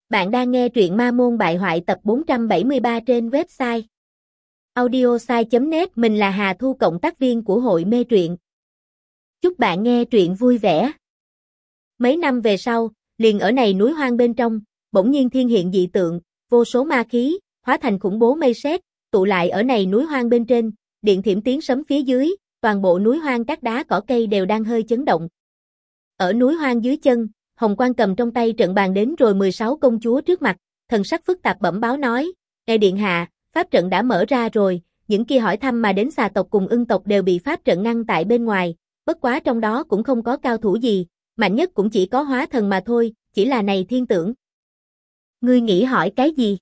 Bạn đang nghe truyện Ma Môn Bại Hoại tập 473 trên website audiosai.net. Mình là Hà Thu, cộng tác viên của hội mê truyện. Chúc bạn nghe truyện vui vẻ. Mấy năm về sau, liền ở này núi hoang bên trong, bỗng nhiên thiên hiện dị tượng, vô số ma khí, hóa thành khủng bố mây sét, tụ lại ở này núi hoang bên trên, điện thiểm tiếng sấm phía dưới, toàn bộ núi hoang các đá cỏ cây đều đang hơi chấn động. Ở núi hoang dưới chân, Hồng Quang cầm trong tay trận bàn đến rồi 16 công chúa trước mặt, thần sắc phức tạp bẩm báo nói: điện hạ, pháp trận đã mở ra rồi, những kia hỏi thăm mà đến xà tộc cùng ưng tộc đều bị pháp trận ngăn tại bên ngoài, bất quá trong đó cũng không có cao thủ gì, mạnh nhất cũng chỉ có hóa thần mà thôi, chỉ là này thiên tưởng. Ngươi nghĩ hỏi cái gì?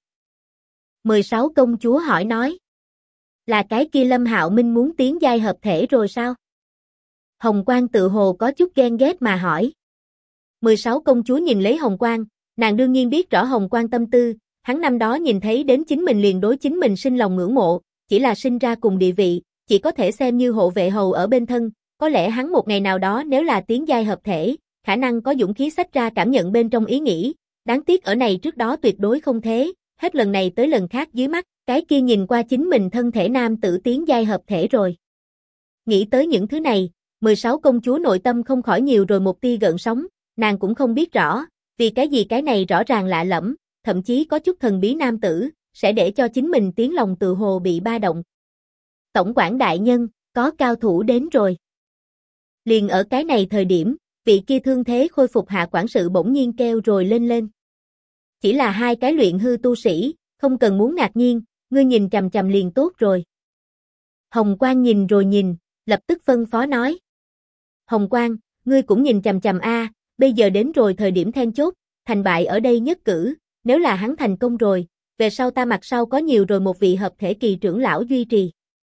16 công chúa hỏi nói. Là cái kia Lâm Hạo Minh muốn tiến giai hợp thể rồi sao? Hồng Quang tự hồ có chút ghen ghét mà hỏi. 16 công chúa nhìn lấy Hồng Quang, nàng đương nhiên biết rõ Hồng Quang tâm tư, hắn năm đó nhìn thấy đến chính mình liền đối chính mình sinh lòng ngưỡng mộ, chỉ là sinh ra cùng địa vị, chỉ có thể xem như hộ vệ hầu ở bên thân, có lẽ hắn một ngày nào đó nếu là tiến giai hợp thể, khả năng có dũng khí xách ra cảm nhận bên trong ý nghĩ, đáng tiếc ở này trước đó tuyệt đối không thế, hết lần này tới lần khác dưới mắt, cái kia nhìn qua chính mình thân thể nam tử tiến giai hợp thể rồi. Nghĩ tới những thứ này, 16 công chúa nội tâm không khỏi nhiều rồi một tia gợn sóng. Nàng cũng không biết rõ, vì cái gì cái này rõ ràng lạ lẫm, thậm chí có chút thần bí nam tử, sẽ để cho chính mình tiếng lòng tự hồ bị ba động. Tổng quản đại nhân, có cao thủ đến rồi. Liền ở cái này thời điểm, vị kia thương thế khôi phục hạ quản sự bỗng nhiên kêu rồi lên. Chỉ là hai cái luyện hư tu sĩ, không cần muốn ngạc nhiên, ngươi nhìn chằm chằm liền tốt rồi. Hồng Quang nhìn rồi nhìn, lập tức phân phó nói. Hồng Quang, ngươi cũng nhìn chằm chằm a. Bây giờ đến rồi thời điểm then chốt, thành bại ở đây nhất cử, nếu là hắn thành công rồi, về sau ta mặt sau có nhiều rồi một vị hợp thể kỳ trưởng lão duy trì.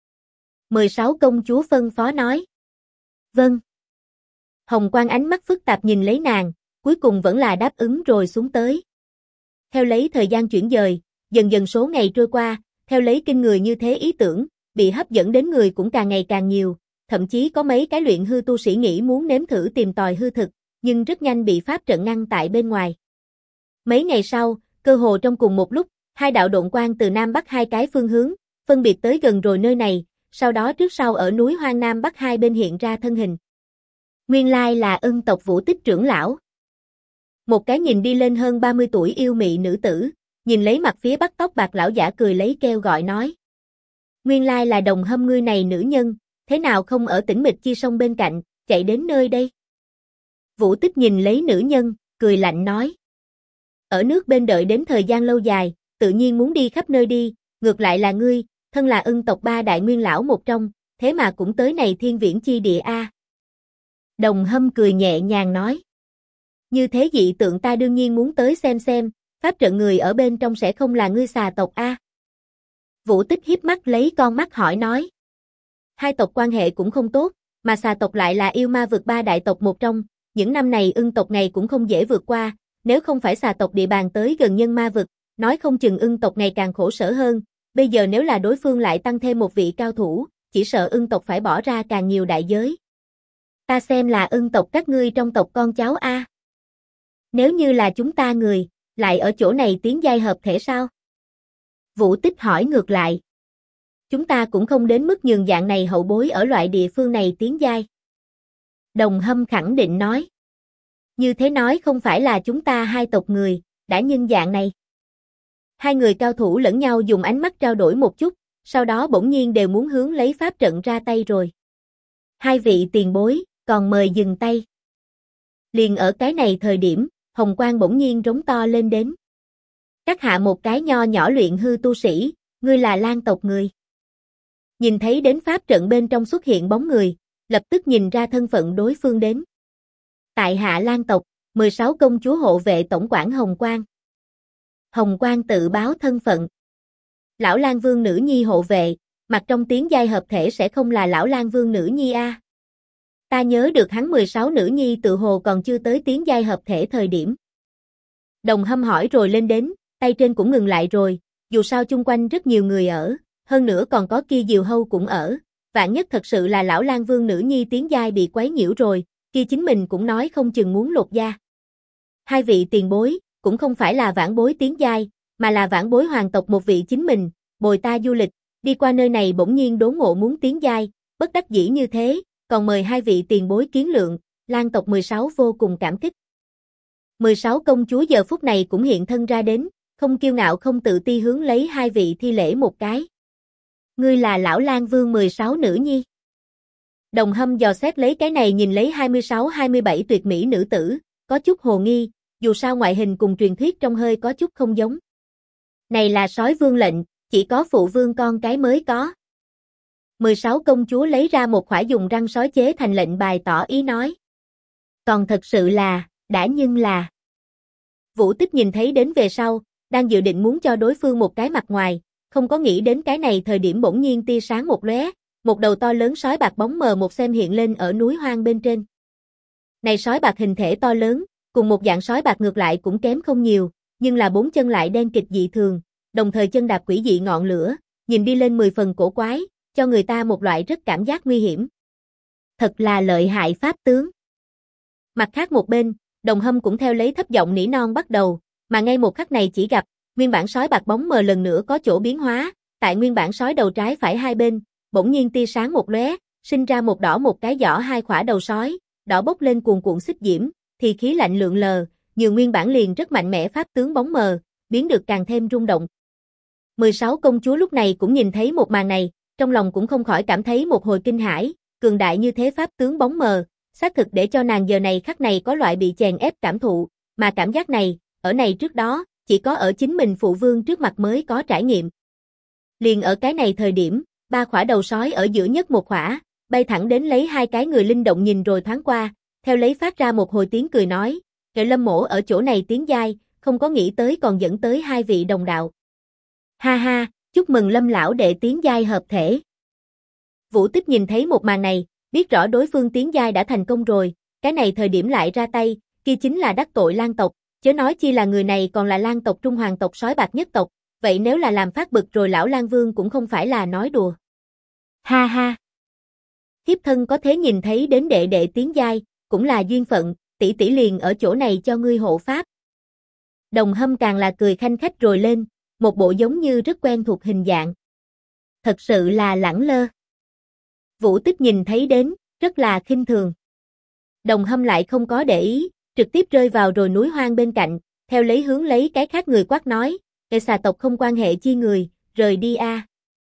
16 công chúa phân phó nói. Vâng. Hồng Quang ánh mắt phức tạp nhìn lấy nàng, cuối cùng vẫn là đáp ứng rồi xuống tới. Theo lấy thời gian chuyển dời, dần dần số ngày trôi qua, theo lấy kinh người như thế ý tưởng, bị hấp dẫn đến người cũng càng ngày càng nhiều, thậm chí có mấy cái luyện hư tu sĩ nghĩ muốn nếm thử tìm tòi hư thực, nhưng rất nhanh bị pháp trận ngăn tại bên ngoài. Mấy ngày sau, cơ hồ trong cùng một lúc, hai đạo độn quang từ Nam Bắc hai cái phương hướng, phân biệt tới gần rồi nơi này, sau đó trước sau ở núi hoang Nam Bắc hai bên hiện ra thân hình. Nguyên lai là Ưng tộc Vũ Tích trưởng lão. Một cái nhìn đi lên hơn 30 tuổi yêu mị nữ tử, nhìn lấy mặt phía bắc tóc bạc lão giả cười lấy kêu gọi nói. Nguyên lai là Đồng Hâm ngươi này nữ nhân, thế nào không ở Tĩnh Mịch Chi Sông bên cạnh, chạy đến nơi đây? Vũ Tích nhìn lấy nữ nhân, cười lạnh nói. Ở nước bên đợi đến thời gian lâu dài, tự nhiên muốn đi khắp nơi đi, ngược lại là ngươi, thân là Ưng tộc ba đại nguyên lão một trong, thế mà cũng tới này thiên viễn chi địa a. Đồng Hâm cười nhẹ nhàng nói. Như thế dị tượng ta đương nhiên muốn tới xem, pháp trận người ở bên trong sẽ không là ngươi xà tộc a. Vũ Tích hiếp mắt lấy con mắt hỏi nói. Hai tộc quan hệ cũng không tốt, mà xà tộc lại là yêu ma vực ba đại tộc một trong. Những năm này Ưng tộc ngày cũng không dễ vượt qua, nếu không phải xà tộc địa bàn tới gần nhân ma vực, nói không chừng Ưng tộc ngày càng khổ sở hơn, bây giờ nếu là đối phương lại tăng thêm một vị cao thủ, chỉ sợ Ưng tộc phải bỏ ra càng nhiều đại giới. Ta xem là Ưng tộc các ngươi trong tộc con cháu a. Nếu như là chúng ta người, lại ở chỗ này tiến giai hợp thể sao? Vũ Tích hỏi ngược lại. Chúng ta cũng không đến mức nhường dạng này hậu bối ở loại địa phương này tiến giai. Đồng Hâm khẳng định nói. Như thế nói không phải là chúng ta hai tộc người, đã nhân dạng này. Hai người cao thủ lẫn nhau dùng ánh mắt trao đổi một chút, sau đó bỗng nhiên đều muốn hướng lấy pháp trận ra tay rồi. Hai vị tiền bối, còn mời dừng tay. Liền ở cái này thời điểm, Hồng Quang bỗng nhiên rống to lên đến. Cắt hạ một cái nho nhỏ luyện hư tu sĩ, ngươi là Lan tộc người. Nhìn thấy đến pháp trận bên trong xuất hiện bóng người, lập tức nhìn ra thân phận đối phương đến. Tại hạ Lan tộc, 16 công chúa hộ vệ tổng quản Hồng Quang. Hồng Quang tự báo thân phận. Lão Lan Vương nữ nhi hộ vệ, mặt trong tiếng giai hợp thể sẽ không là lão Lan Vương nữ nhi a. Ta nhớ được hắn 16 nữ nhi tự hồ còn chưa tới tiếng giai hợp thể thời điểm. Đồng Hâm hỏi rồi lên đến, tay trên cũng ngừng lại rồi, dù sao chung quanh rất nhiều người ở, hơn nữa còn có kia Diều Hâu cũng ở, vạn nhất thật sự là lão Lan Vương nữ nhi tiến giai bị quấy nhiễu rồi, kia chính mình cũng nói không chừng muốn lột da. Hai vị tiền bối, cũng không phải là vãn bối tiến giai, mà là vãn bối hoàng tộc một vị chính mình, bồi ta du lịch, đi qua nơi này bỗng nhiên đốn ngộ muốn tiến giai, bất đắc dĩ như thế, còn mời hai vị tiền bối kiến lượng, Lan tộc 16 vô cùng cảm kích. 16 công chúa giờ phút này cũng hiện thân ra đến, không kiêu ngạo không tự ti hướng lấy hai vị thi lễ một cái. Ngươi là lão Lan Vương 16 nữ nhi. Đồng Hâm dò xét lấy cái này nhìn lấy 26-27 tuyệt mỹ nữ tử, có chút hồ nghi, dù sao ngoại hình cùng truyền thuyết trong hơi có chút không giống. Này là sói vương lệnh, chỉ có phụ vương con cái mới có. 16 công chúa lấy ra một khỏa dùng răng sói chế thành lệnh bài tỏ ý nói. Còn thật sự là, đã nhưng là. Vũ Tích nhìn thấy đến về sau, đang dự định muốn cho đối phương một cái mặt ngoài, không có nghĩ đến cái này thời điểm bỗng nhiên tia sáng một lóe, một đầu to lớn sói bạc bóng mờ một xem hiện lên ở núi hoang bên trên. Này sói bạc hình thể to lớn, cùng một dạng sói bạc ngược lại cũng kém không nhiều, nhưng là bốn chân lại đen kịt dị thường, đồng thời chân đạp quỷ dị ngọn lửa, nhìn đi lên 10 phần cổ quái, cho người ta một loại rất cảm giác nguy hiểm. Thật là lợi hại pháp tướng. Mặt khác một bên, Đồng Hâm cũng theo lấy thấp giọng nỉ non bắt đầu, mà ngay một khắc này chỉ gặp, nguyên bản sói bạc bóng mờ lần nữa có chỗ biến hóa, tại nguyên bản sói đầu trái phải hai bên, bỗng nhiên tia sáng một lóe, sinh ra một đỏ một cái giỏ hai khỏa đầu sói, đỏ bốc lên cuồn cuộn xích diễm, thì khí lạnh lượn lờ, nhiều nguyên bản liền rất mạnh mẽ pháp tướng bóng mờ, biến được càng thêm rung động. 16 công chúa lúc này cũng nhìn thấy một màn này, trong lòng cũng không khỏi cảm thấy một hồi kinh hãi, cường đại như thế pháp tướng bóng mờ, xác thực để cho nàng giờ này khắc này có loại bị chèn ép cảm thụ, mà cảm giác này, ở này trước đó, chỉ có ở chính mình phụ vương trước mặt mới có trải nghiệm. Liền ở cái này thời điểm, ba khỏa đầu sói ở giữa nhất một khỏa, bay thẳng đến lấy hai cái người linh động nhìn rồi thoáng qua, theo lấy phát ra một hồi tiếng cười nói, kệ Lâm mỗ ở chỗ này tiến giai, không có nghĩ tới còn dẫn tới hai vị đồng đạo. Ha ha, chúc mừng Lâm lão đệ tiến giai hợp thể. Vũ Tích nhìn thấy một màn này, biết rõ đối phương tiến giai đã thành công rồi, cái này thời điểm lại ra tay, kia chính là đắc tội Lan tộc, chớ nói chi là người này còn là Lan tộc Trung Hoàng tộc sói bạc nhất tộc, vậy nếu là làm phát bực rồi lão Lan Vương cũng không phải là nói đùa. Ha ha. Thiếp thân có thế nhìn thấy đến đệ đệ tiến giai, cũng là duyên phận, tỷ tỷ liền ở chỗ này cho ngươi hộ pháp. Đồng Hâm càng là cười khanh khách rồi lên, một bộ giống như rất quen thuộc hình dạng. Thật sự là lẳng lơ. Vũ Tích nhìn thấy đến, rất là khinh thường. Đồng Hâm lại không có để ý, trực tiếp rơi vào rồi núi hoang bên cạnh, theo lấy hướng lấy cái khác người quát nói, kẻ xà tộc không quan hệ chi người, rời đi a.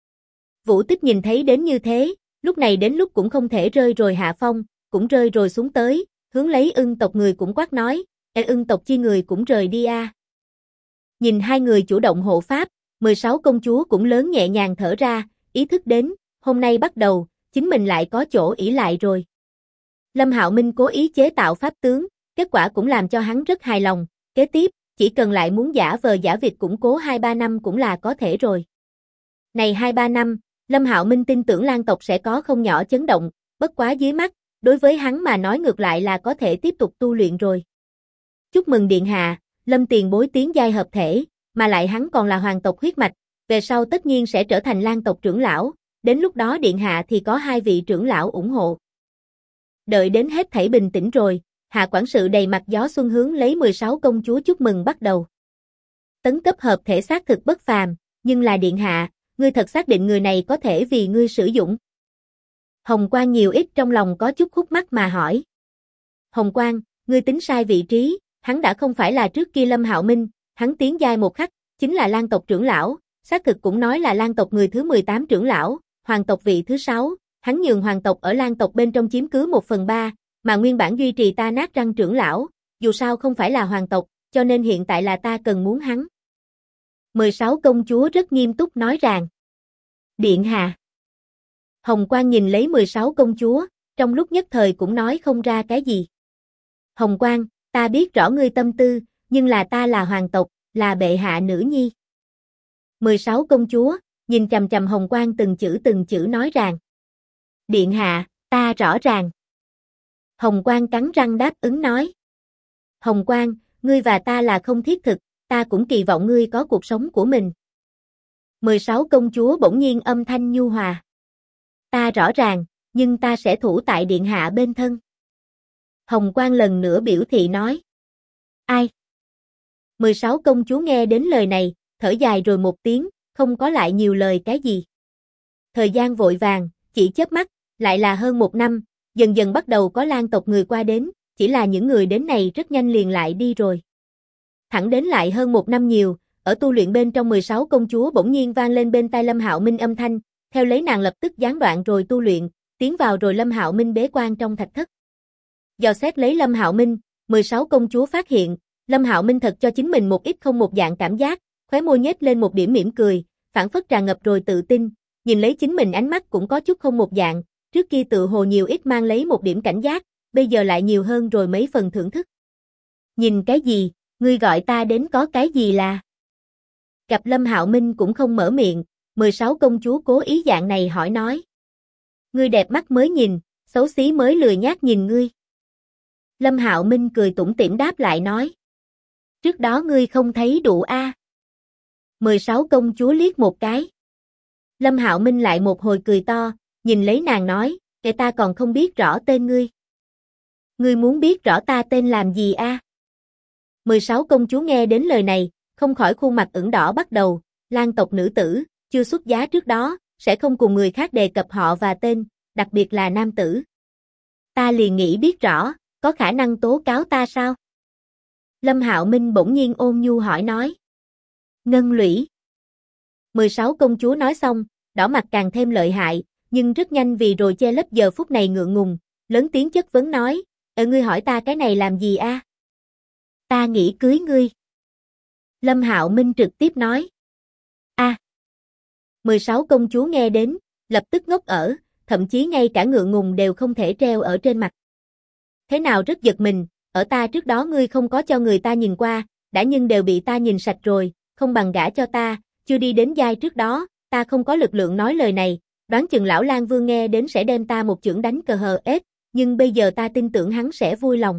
Vũ Tích nhìn thấy đến như thế, lúc này đến lúc cũng không thể rơi rồi hạ phong, cũng rơi rồi xuống tới, hướng lấy Ưng tộc người cũng quát nói, Ưng tộc chi người cũng rời đi a. Nhìn hai người chủ động hộ pháp, 16 công chúa cũng lớn nhẹ nhàng thở ra, ý thức đến, hôm nay bắt đầu, chính mình lại có chỗ ỷ lại rồi. Lâm Hạo Minh cố ý chế tạo pháp tướng, kết quả cũng làm cho hắn rất hài lòng, kế tiếp, chỉ cần lại muốn giả vờ giả vịt củng cố 2-3 năm cũng là có thể rồi. Này 2-3 năm, Lâm Hạo Minh tin tưởng Lan tộc sẽ có không nhỏ chấn động, bất quá dưới mắt, đối với hắn mà nói ngược lại là có thể tiếp tục tu luyện rồi. Chúc mừng điện hạ, Lâm tiền bối tiến giai hợp thể, mà lại hắn còn là hoàng tộc huyết mạch, về sau tất nhiên sẽ trở thành Lan tộc trưởng lão, đến lúc đó điện hạ thì có hai vị trưởng lão ủng hộ. Đợi đến hết thảy bình tĩnh rồi, hạ quản sự đầy mặt gió xuân hướng lấy 16 công chúa chúc mừng bắt đầu. Tấn cấp hợp thể xác thực bất phàm, nhưng là điện hạ, ngươi thật xác định người này có thể vì ngươi sử dụng. Hồng Quang nhiều ít trong lòng có chút khúc mắc mà hỏi. Hồng Quang, ngươi tính sai vị trí, hắn đã không phải là trước kia Lâm Hạo Minh, hắn tiến giai một khắc, chính là Lan tộc trưởng lão, xác thực cũng nói là Lan tộc người thứ 18 trưởng lão, hoàng tộc vị thứ 6, hắn nhường hoàng tộc ở Lan tộc bên trong chiếm cứ 1/3, mà nguyên bản duy trì ta nát răng trưởng lão, dù sao không phải là hoàng tộc, cho nên hiện tại là ta cần muốn hắn. 16 công chúa rất nghiêm túc nói rằng. Điện hạ. Hồng Quang nhìn lấy 16 công chúa, trong lúc nhất thời cũng nói không ra cái gì. Hồng Quang, ta biết rõ ngươi tâm tư, nhưng là ta là hoàng tộc, là bệ hạ nữ nhi. 16 công chúa, nhìn chằm chằm Hồng Quang từng chữ nói rằng. Điện hạ, ta rõ ràng. Hồng Quang cắn răng đáp ứng nói. Hồng Quang, ngươi và ta là không thiết thực, ta cũng kỳ vọng ngươi có cuộc sống của mình. 16 công chúa bỗng nhiên âm thanh nhu hòa. Ta rõ ràng, nhưng ta sẽ thủ tại điện hạ bên thân. Hồng Quang lần nữa biểu thị nói. Ai? 16 công chúa nghe đến lời này, thở dài rồi một tiếng, không có lại nhiều lời cái gì. Thời gian vội vàng, chỉ chớp mắt, lại là hơn 1 năm, dần dần bắt đầu có Lan tộc người qua đến, chỉ là những người đến này rất nhanh liền lại đi rồi. Thẳng đến lại hơn 1 năm nhiều, ở tu luyện bên trong 16 công chúa bỗng nhiên vang lên bên tai Lâm Hạo Minh âm thanh, theo lấy nàng lập tức gián đoạn rồi tu luyện, tiến vào rồi Lâm Hạo Minh bế quan trong thạch thất. Dò xét lấy Lâm Hạo Minh, 16 công chúa phát hiện, Lâm Hạo Minh thật cho chính mình một ít không một dạng cảm giác, khóe môi nhếch lên một điểm mỉm cười, phảng phất tràn ngập rồi tự tin, nhìn lấy chính mình ánh mắt cũng có chút không một dạng, trước kia tự hồ nhiều ít mang lấy một điểm cảnh giác, bây giờ lại nhiều hơn rồi mấy phần thưởng thức. Nhìn cái gì, ngươi gọi ta đến có cái gì là? Gặp Lâm Hạo Minh cũng không mở miệng, 16 công chúa cố ý dạng này hỏi nói. Ngươi đẹp mắt mới nhìn, xấu xí mới lười nhác nhìn ngươi. Lâm Hạo Minh cười tủm tỉm đáp lại nói. Trước đó ngươi không thấy đủ a. 16 công chúa liếc một cái. Lâm Hạo Minh lại một hồi cười to, nhìn lấy nàng nói, kể ta còn không biết rõ tên ngươi. Ngươi muốn biết rõ ta tên làm gì a? 16 công chúa nghe đến lời này, không khỏi khuôn mặt ửng đỏ bắt đầu, Lan tộc nữ tử, chưa xuất giá trước đó, sẽ không cùng người khác đề cập họ và tên, đặc biệt là nam tử. Ta liền nghĩ biết rõ, có khả năng tố cáo ta sao? Lâm Hạo Minh bỗng nhiên ôn nhu hỏi nói. Ngân Lũy. 16 công chúa nói xong, đỏ mặt càng thêm lợi hại, nhưng rất nhanh vì rồi che lấp giờ phút này ngượng ngùng, lớn tiếng chất vấn nói, ngươi hỏi ta cái này làm gì a? Ta nghĩ cưới ngươi. Lâm Hạo Minh trực tiếp nói. A. 16 công chúa nghe đến, lập tức ngốc ở, thậm chí ngay cả ngượng ngùng đều không thể treo ở trên mặt. Thế nào rất giật mình, ở ta trước đó ngươi không có cho người ta nhìn qua, đã nhưng đều bị ta nhìn sạch rồi, không bằng gả cho ta, chưa đi đến giai trước đó, ta không có lực lượng nói lời này, đoán chừng lão Lang Vương nghe đến sẽ đem ta một chưởng đánh cờ hờ ết, nhưng bây giờ ta tin tưởng hắn sẽ vui lòng.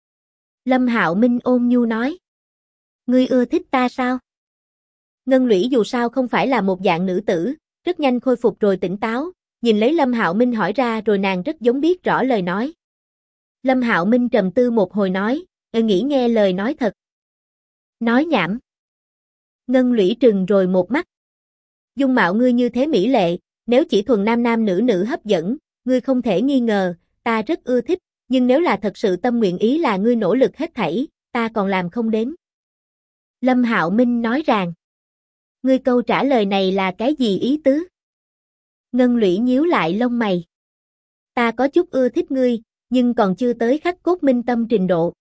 Lâm Hạo Minh ôn nhu nói. Ngươi ưa thích ta sao? Ngân Lũy dù sao không phải là một dạng nữ tử, rất nhanh khôi phục rồi tỉnh táo, nhìn lấy Lâm Hạo Minh hỏi ra rồi nàng rất giống biết rõ lời nói. Lâm Hạo Minh trầm tư một hồi nói, nghĩ nghe lời nói thật. Nói nhảm. Ngân Lũy trừng rồi một mắt. Dung mạo ngươi như thế mỹ lệ, nếu chỉ thuần nam nam nữ nữ hấp dẫn, ngươi không thể nghi ngờ, ta rất ưa thích, nhưng nếu là thật sự tâm nguyện ý là ngươi nỗ lực hết thảy, ta còn làm không đến. Lâm Hạo Minh nói rằng, ngươi câu trả lời này là cái gì ý tứ? Ngân Lũy nhíu lại lông mày. Ta có chút ưa thích ngươi, nhưng còn chưa tới khắc cốt minh tâm trình độ.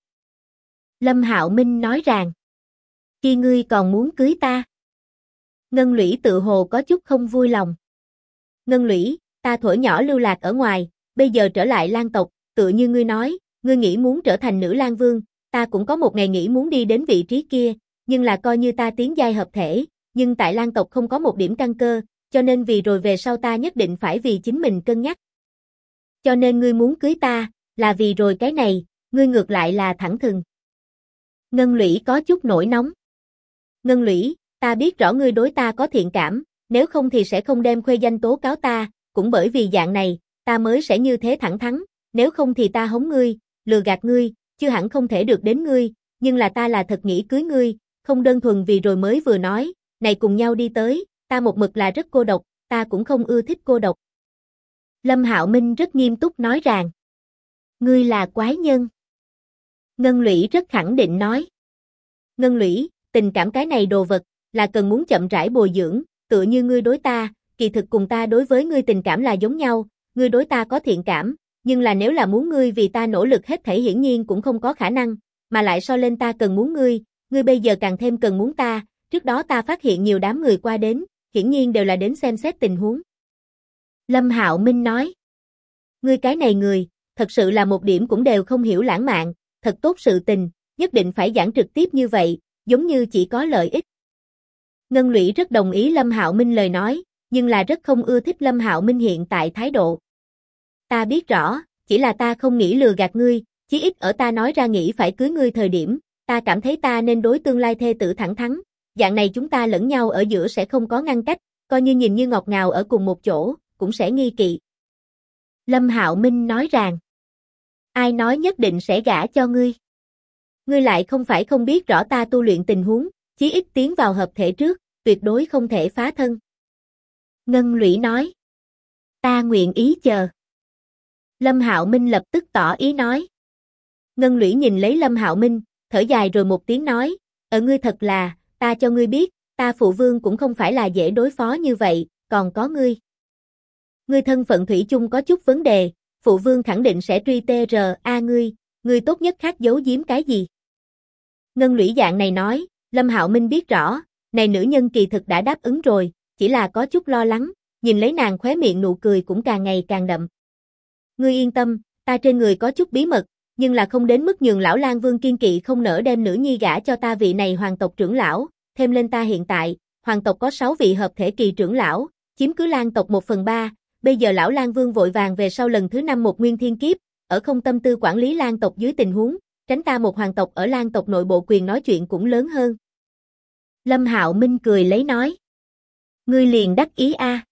Lâm Hạo Minh nói rằng, khi ngươi còn muốn cưới ta. Ngân Lũy tự hồ có chút không vui lòng. Ngân Lũy, ta thuở nhỏ lưu lạc ở ngoài, bây giờ trở lại Lan tộc, tựa như ngươi nói, ngươi nghĩ muốn trở thành nữ Lan Vương, ta cũng có một ngày nghĩ muốn đi đến vị trí kia, nhưng là coi như ta tiến giai hợp thể, nhưng tại Lan tộc không có một điểm căn cơ, cho nên vì rồi về sau ta nhất định phải vì chính mình cân nhắc. Cho nên ngươi muốn cưới ta, là vì rồi cái này, ngươi ngược lại là thẳng thừng. Ngân Lũy có chút nổi nóng. Ngân Lũy, ta biết rõ ngươi đối ta có thiện cảm, nếu không thì sẽ không đem khuê danh tố cáo ta, cũng bởi vì dạng này, ta mới sẽ như thế thẳng thắn, nếu không thì ta hống ngươi, lừa gạt ngươi, chưa hẳn không thể được đến ngươi, nhưng là ta là thật nghĩ cưới ngươi, không đơn thuần vì rồi mới vừa nói, này cùng nhau đi tới, ta một mực là rất cô độc, ta cũng không ưa thích cô độc. Lâm Hạo Minh rất nghiêm túc nói rằng, ngươi là quái nhân. Ngân Lũy rất khẳng định nói. Ngân Lũy, tình cảm cái này đồ vật, là cần muốn chậm rãi bồi dưỡng, tựa như ngươi đối ta, kỳ thực cùng ta đối với ngươi tình cảm là giống nhau, ngươi đối ta có thiện cảm, nhưng là nếu là muốn ngươi vì ta nỗ lực hết thảy hiển nhiên cũng không có khả năng, mà lại so lên ta cần muốn ngươi bây giờ càng thêm cần muốn ta, trước đó ta phát hiện nhiều đám người qua đến, hiển nhiên đều là đến xem xét tình huống. Lâm Hạo Minh nói, ngươi cái này người, thật sự là một điểm cũng đều không hiểu lãng mạn, thật tốt sự tình, nhất định phải giảng trực tiếp như vậy, giống như chỉ có lợi ích. Ngân Lũy rất đồng ý Lâm Hạo Minh lời nói, nhưng là rất không ưa thích Lâm Hạo Minh hiện tại thái độ. Ta biết rõ, chỉ là ta không nghĩ lừa gạt ngươi, chí ít ở ta nói ra nghĩ phải cưới ngươi thời điểm, ta cảm thấy ta nên đối tương lai thê tử thẳng thắn, dạng này chúng ta lẫn nhau ở giữa sẽ không có ngăn cách, coi như nhìn như ngọt ngào ở cùng một chỗ, cũng sẽ nghi kỵ. Lâm Hạo Minh nói rằng, ai nói nhất định sẽ gả cho ngươi? Ngươi lại không phải không biết rõ ta tu luyện tình huống, chí ít tiến vào hợp thể trước, tuyệt đối không thể phá thân. Ngân Lũy nói. Ta nguyện ý chờ. Lâm Hạo Minh lập tức tỏ ý nói. Ngân Lũy nhìn lấy Lâm Hạo Minh, thở dài rồi một tiếng nói, ngươi thật là, ta cho ngươi biết, ta phụ vương cũng không phải là dễ đối phó như vậy, còn có ngươi. Ngươi thân phận thủy chung có chút vấn đề, phụ vương khẳng định sẽ truy TRA ngươi tốt nhất khác giấu giếm cái gì. Ngân Lũy dạng này nói, Lâm Hạo Minh biết rõ, này nữ nhân kỳ thực đã đáp ứng rồi, chỉ là có chút lo lắng, nhìn lấy nàng khóe miệng nụ cười cũng càng ngày càng đậm. Ngươi yên tâm, ta trên người có chút bí mật, nhưng là không đến mức nhường lão Lang Vương kiên kỵ không nỡ đem nữ nhi gả cho ta vị này hoàng tộc trưởng lão, thêm lên ta hiện tại, hoàng tộc có 6 vị hợp thể kỳ trưởng lão, chiếm cứ Lang tộc 1/3, bây giờ lão Lang Vương vội vàng về sau lần thứ 5 một nguyên thiên kiếp, ở không tâm tư quản lý Lang tộc dưới tình huống, tránh ta một hoàng tộc ở Lang tộc nội bộ quyền nói chuyện cũng lớn hơn. Lâm Hạo Minh cười lấy nói. Ngươi liền đắc ý a.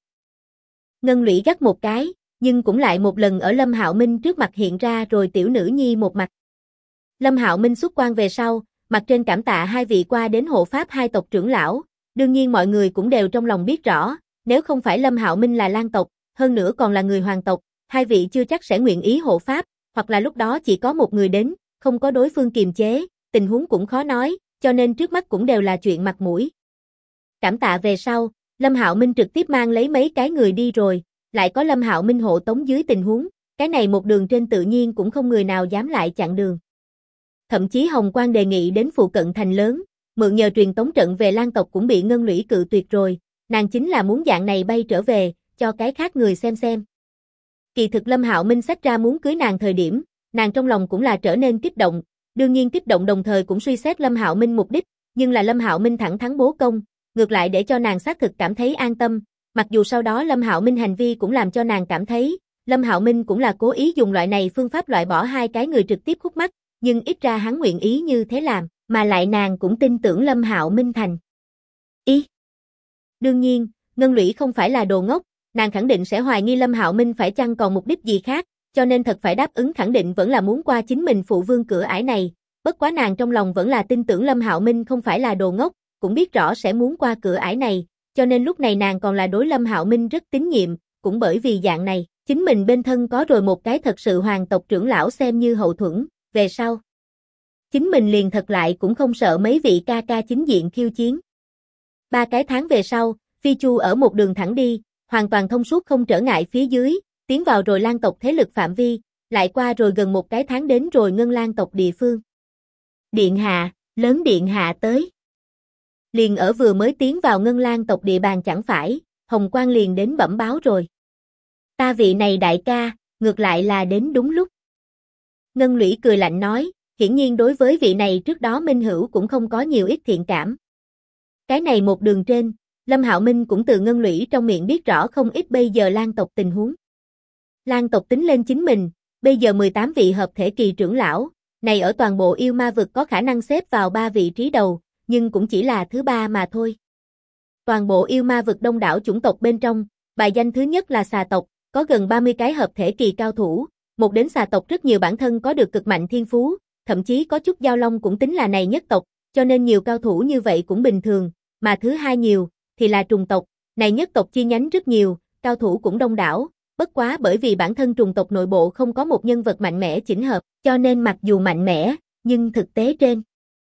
Ngân Lũy gắt một cái, nhưng cũng lại một lần ở Lâm Hạo Minh trước mặt hiện ra rồi tiểu nữ nhi một mặt. Lâm Hạo Minh xuất quan về sau, mặt trên cảm tạ hai vị qua đến hộ pháp hai tộc trưởng lão, đương nhiên mọi người cũng đều trong lòng biết rõ, nếu không phải Lâm Hạo Minh là Lang tộc, hơn nữa còn là người hoàng tộc, hai vị chưa chắc sẽ nguyện ý hộ pháp, hoặc là lúc đó chỉ có một người đến, không có đối phương kiềm chế, tình huống cũng khó nói, cho nên trước mắt cũng đều là chuyện mặt mũi. Cảm tạ về sau, Lâm Hạo Minh trực tiếp mang lấy mấy cái người đi rồi, lại có Lâm Hạo Minh hộ tống dưới tình huống, cái này một đường trên tự nhiên cũng không người nào dám lại chặn đường. Thậm chí Hồng Quang đề nghị đến phụ cận thành lớn, mượn nhờ truyền tống trận về Lang tộc cũng bị Ngân Lũy cự tuyệt rồi, nàng chính là muốn dạng này bay trở về, cho cái khác người xem. Kỳ thực Lâm Hạo Minh xách ra muốn cưới nàng thời điểm, nàng trong lòng cũng là trở nên kích động, đương nhiên kích động đồng thời cũng suy xét Lâm Hạo Minh mục đích, nhưng là Lâm Hạo Minh thẳng thắn bố công, ngược lại để cho nàng xác thực cảm thấy an tâm, mặc dù sau đó Lâm Hạo Minh hành vi cũng làm cho nàng cảm thấy, Lâm Hạo Minh cũng là cố ý dùng loại này phương pháp loại bỏ hai cái người trực tiếp khúc mắc, nhưng ít ra hắn nguyện ý như thế làm, mà lại nàng cũng tin tưởng Lâm Hạo Minh thành ý. Đương nhiên, Ngân Lũy không phải là đồ ngốc, nàng khẳng định sẽ hoài nghi Lâm Hạo Minh phải chăng còn mục đích gì khác, cho nên thật phải đáp ứng khẳng định vẫn là muốn qua chính mình phụ vương cửa ải này, bất quá nàng trong lòng vẫn là tin tưởng Lâm Hạo Minh không phải là đồ ngốc, cũng biết rõ sẽ muốn qua cửa ải này, cho nên lúc này nàng còn là đối Lâm Hạo Minh rất tín nhiệm, cũng bởi vì dạng này, chính mình bên thân có rồi một cái thật sự hoàng tộc trưởng lão xem như hậu thuẫn, về sau. Chính mình liền thật lại cũng không sợ mấy vị ca ca chính diện khiêu chiến. 3 cái tháng về sau, Phi Chu ở một đường thẳng đi, hoàn toàn thông suốt không trở ngại phía dưới, tiến vào rồi Lang tộc thế lực phạm vi, lại qua rồi gần một cái tháng đến rồi Ngân Lang tộc địa phương. Điện hạ, lớn điện hạ tới. Liền ở vừa mới tiến vào Ngân Lang tộc địa bàn chẳng phải, Hồng Quang liền đến bẩm báo rồi. Ta vị này đại ca, ngược lại là đến đúng lúc. Ngân Lũy cười lạnh nói, hiển nhiên đối với vị này trước đó Minh Hữu cũng không có nhiều ít thiện cảm. Cái này một đường trên, Lâm Hạo Minh cũng từ Ngân Lũy trong miệng biết rõ không ít bây giờ Lang tộc tình huống. Lang tộc tính lên chính mình, bây giờ 18 vị hợp thể kỳ trưởng lão, này ở toàn bộ yêu ma vực có khả năng xếp vào 3 vị trí đầu, nhưng cũng chỉ là thứ 3 mà thôi. Toàn bộ yêu ma vực đông đảo chủng tộc bên trong, bài danh thứ nhất là xà tộc, có gần 30 cái hợp thể kỳ cao thủ, một đến xà tộc rất nhiều bản thân có được cực mạnh thiên phú, thậm chí có chút giao long cũng tính là này nhất tộc, cho nên nhiều cao thủ như vậy cũng bình thường, mà thứ hai nhiều, thì là trùng tộc, này nhất tộc chi nhánh rất nhiều, cao thủ cũng đông đảo, bất quá bởi vì bản thân trùng tộc nội bộ không có một nhân vật mạnh mẽ chỉnh hợp, cho nên mặc dù mạnh mẽ, nhưng thực tế trên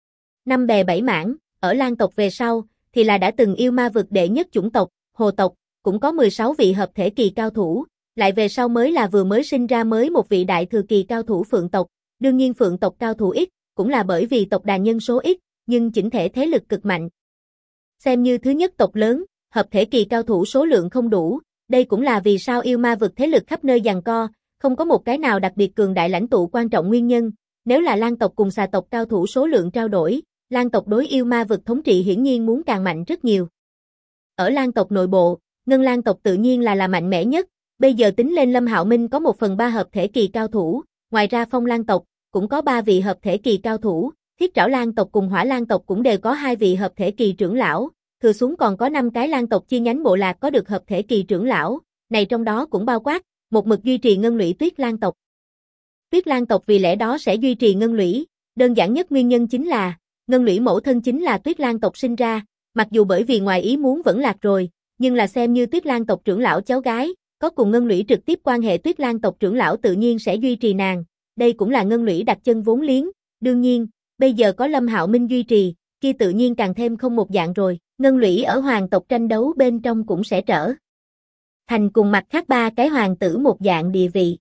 5 bè 7 mảng, ở Lang tộc về sau, thì là đã từng yêu ma vực đệ nhất chủng tộc, Hồ tộc, cũng có 16 vị hợp thể kỳ cao thủ, lại về sau mới là vừa mới sinh ra mới một vị đại thừa kỳ cao thủ Phượng tộc, đương nhiên Phượng tộc cao thủ ít, cũng là bởi vì tộc đàn nhân số ít, nhưng chỉnh thể thế lực cực mạnh. Xem như thứ nhất tộc lớn, hợp thể kỳ cao thủ số lượng không đủ, đây cũng là vì sao yêu ma vực thế lực khắp nơi giằng co, không có một cái nào đặc biệt cường đại lãnh tụ quan trọng nguyên nhân, nếu là Lang tộc cùng xà tộc cao thủ số lượng trao đổi, Lang tộc đối yêu ma vực thống trị hiển nhiên muốn càng mạnh rất nhiều. Ở Lang tộc nội bộ, Ngân Lang tộc tự nhiên là mạnh mẽ nhất, bây giờ tính lên Lâm Hạo Minh có 1/3 hợp thể kỳ cao thủ, ngoài ra Phong Lang tộc cũng có 3 vị hợp thể kỳ cao thủ, Thiết Trảo Lang tộc cùng Hỏa Lang tộc cũng đều có 2 vị hợp thể kỳ trưởng lão, thừa xuống còn có 5 cái Lang tộc chi nhánh bộ lạc có được hợp thể kỳ trưởng lão, này trong đó cũng bao quát một mực duy trì Ngân Lũy Tuyết Lang tộc. Tuyết Lang tộc vì lẽ đó sẽ duy trì Ngân Lũy, Đơn giản nhất nguyên nhân chính là, Ngân Lũy mẫu thân chính là Tuyết Lang tộc sinh ra, mặc dù bởi vì ngoài ý muốn vẫn lạc rồi, nhưng là xem như Tuyết Lang tộc trưởng lão cháu gái, có cùng Ngân Lũy trực tiếp quan hệ Tuyết Lang tộc trưởng lão tự nhiên sẽ duy trì nàng, đây cũng là Ngân Lũy đặt chân vốn liếng, đương nhiên, bây giờ có Lâm Hạo Minh duy trì, kia tự nhiên càng thêm không một dạng rồi, Ngân Lũy ở hoàng tộc tranh đấu bên trong cũng sẽ trở thành cùng mặt khác ba cái hoàng tử một dạng địa vị.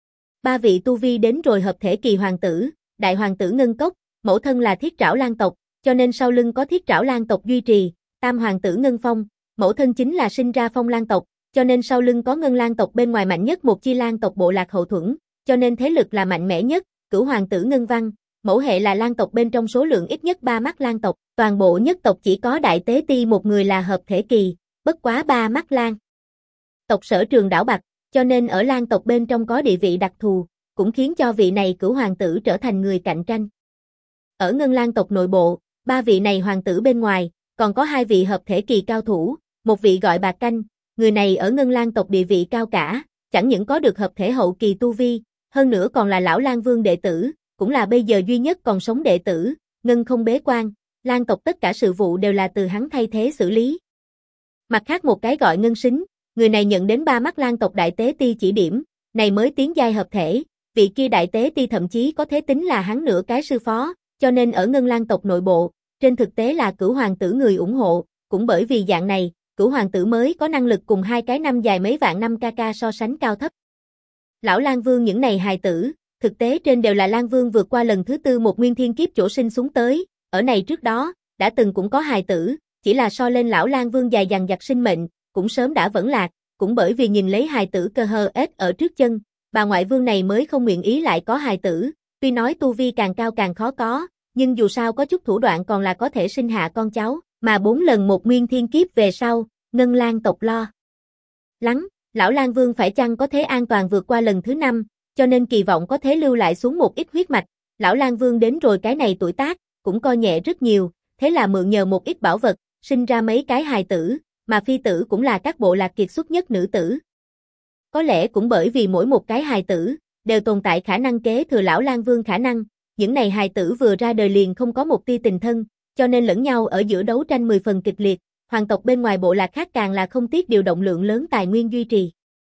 Ba vị tu vi đến rồi hợp thể kỳ hoàng tử, đại hoàng tử Ngân Cốc, mẫu thân là Thiết Trảo Lang tộc, cho nên sau lưng có Thiết Trảo Lang tộc duy trì, tam hoàng tử Ngân Phong, mẫu thân chính là sinh ra Phong Lang tộc, cho nên sau lưng có Ngân Lang tộc bên ngoài mạnh nhất một chi Lang tộc bộ lạc hậu thuẫn, cho nên thế lực là mạnh mẽ nhất, cửu hoàng tử Ngân Văn, mẫu hệ là Lang tộc bên trong số lượng ít nhất 3 mắt Lang tộc, toàn bộ nhất tộc chỉ có Đại Tế Ti một người là hợp thể kỳ, bất quá 3 mắt Lang tộc sở trường đảo bạc, cho nên ở Lang tộc bên trong có địa vị đặc thù, cũng khiến cho vị này cửu hoàng tử trở thành người cạnh tranh. Ở Ngân Lang tộc nội bộ, 3 vị này hoàng tử bên ngoài, còn có 2 vị hợp thể kỳ cao thủ, một vị gọi Bạc Canh, người này ở Ngân Lang tộc địa vị cao cả, chẳng những có được hợp thể hậu kỳ tu vi, hơn nữa còn là lão Lang Vương đệ tử, cũng là bây giờ duy nhất còn sống đệ tử, Ngân không bế quan, Lang tộc tất cả sự vụ đều là từ hắn thay thế xử lý. Mặt khác một cái gọi Ngân Sính, người này nhận đến 3 mắt Lang tộc Đại Tế Ti chỉ điểm, này mới tiến giai hợp thể, vị kia Đại Tế Ti thậm chí có thể tính là hắn nửa cái sư phó, cho nên ở Ngân Lang tộc nội bộ, trên thực tế là cửu hoàng tử người ủng hộ, cũng bởi vì dạng này, cửu hoàng tử mới có năng lực cùng 2 cái năm dài mấy vạn năm ca ca so sánh cao thấp. Lão Lang Vương những này hài tử, thực tế trên đều là Lang Vương vượt qua lần thứ 4 một nguyên thiên kiếp chỗ sinh xuống tới, ở này trước đó, đã từng cũng có hài tử, chỉ là so lên lão Lang Vương dài dằng dặc sinh mệnh, cũng sớm đã vẫn lạc, cũng bởi vì nhìn lấy hài tử cơ hờ ết ở trước chân, bà ngoại vương này mới không nguyện ý lại có hài tử, tuy nói tu vi càng cao càng khó có, nhưng dù sao có chút thủ đoạn còn là có thể sinh hạ con cháu, mà 4 lần một nguyên thiên kiếp về sau, Ngân Lang tộc lo lắng, lão Lang Vương phải chăng có thể an toàn vượt qua lần thứ 5, cho nên kỳ vọng có thể lưu lại xuống một ít huyết mạch, lão Lang Vương đến rồi cái này tuổi tác, cũng coi nhẹ rất nhiều, thế là mượn nhờ một ít bảo vật, sinh ra mấy cái hài tử, mà phi tử cũng là các bộ lạc kiệt xuất nhất nữ tử. Có lẽ cũng bởi vì mỗi một cái hài tử, đều tồn tại khả năng kế thừa lão Lang Vương khả năng, những này hài tử vừa ra đời liền không có một tia tình thân, cho nên lẫn nhau ở giữa đấu tranh 10 phần kịch liệt, hoàng tộc bên ngoài bộ lạc khác càng là không tiếc điều động lượng lớn tài nguyên duy trì.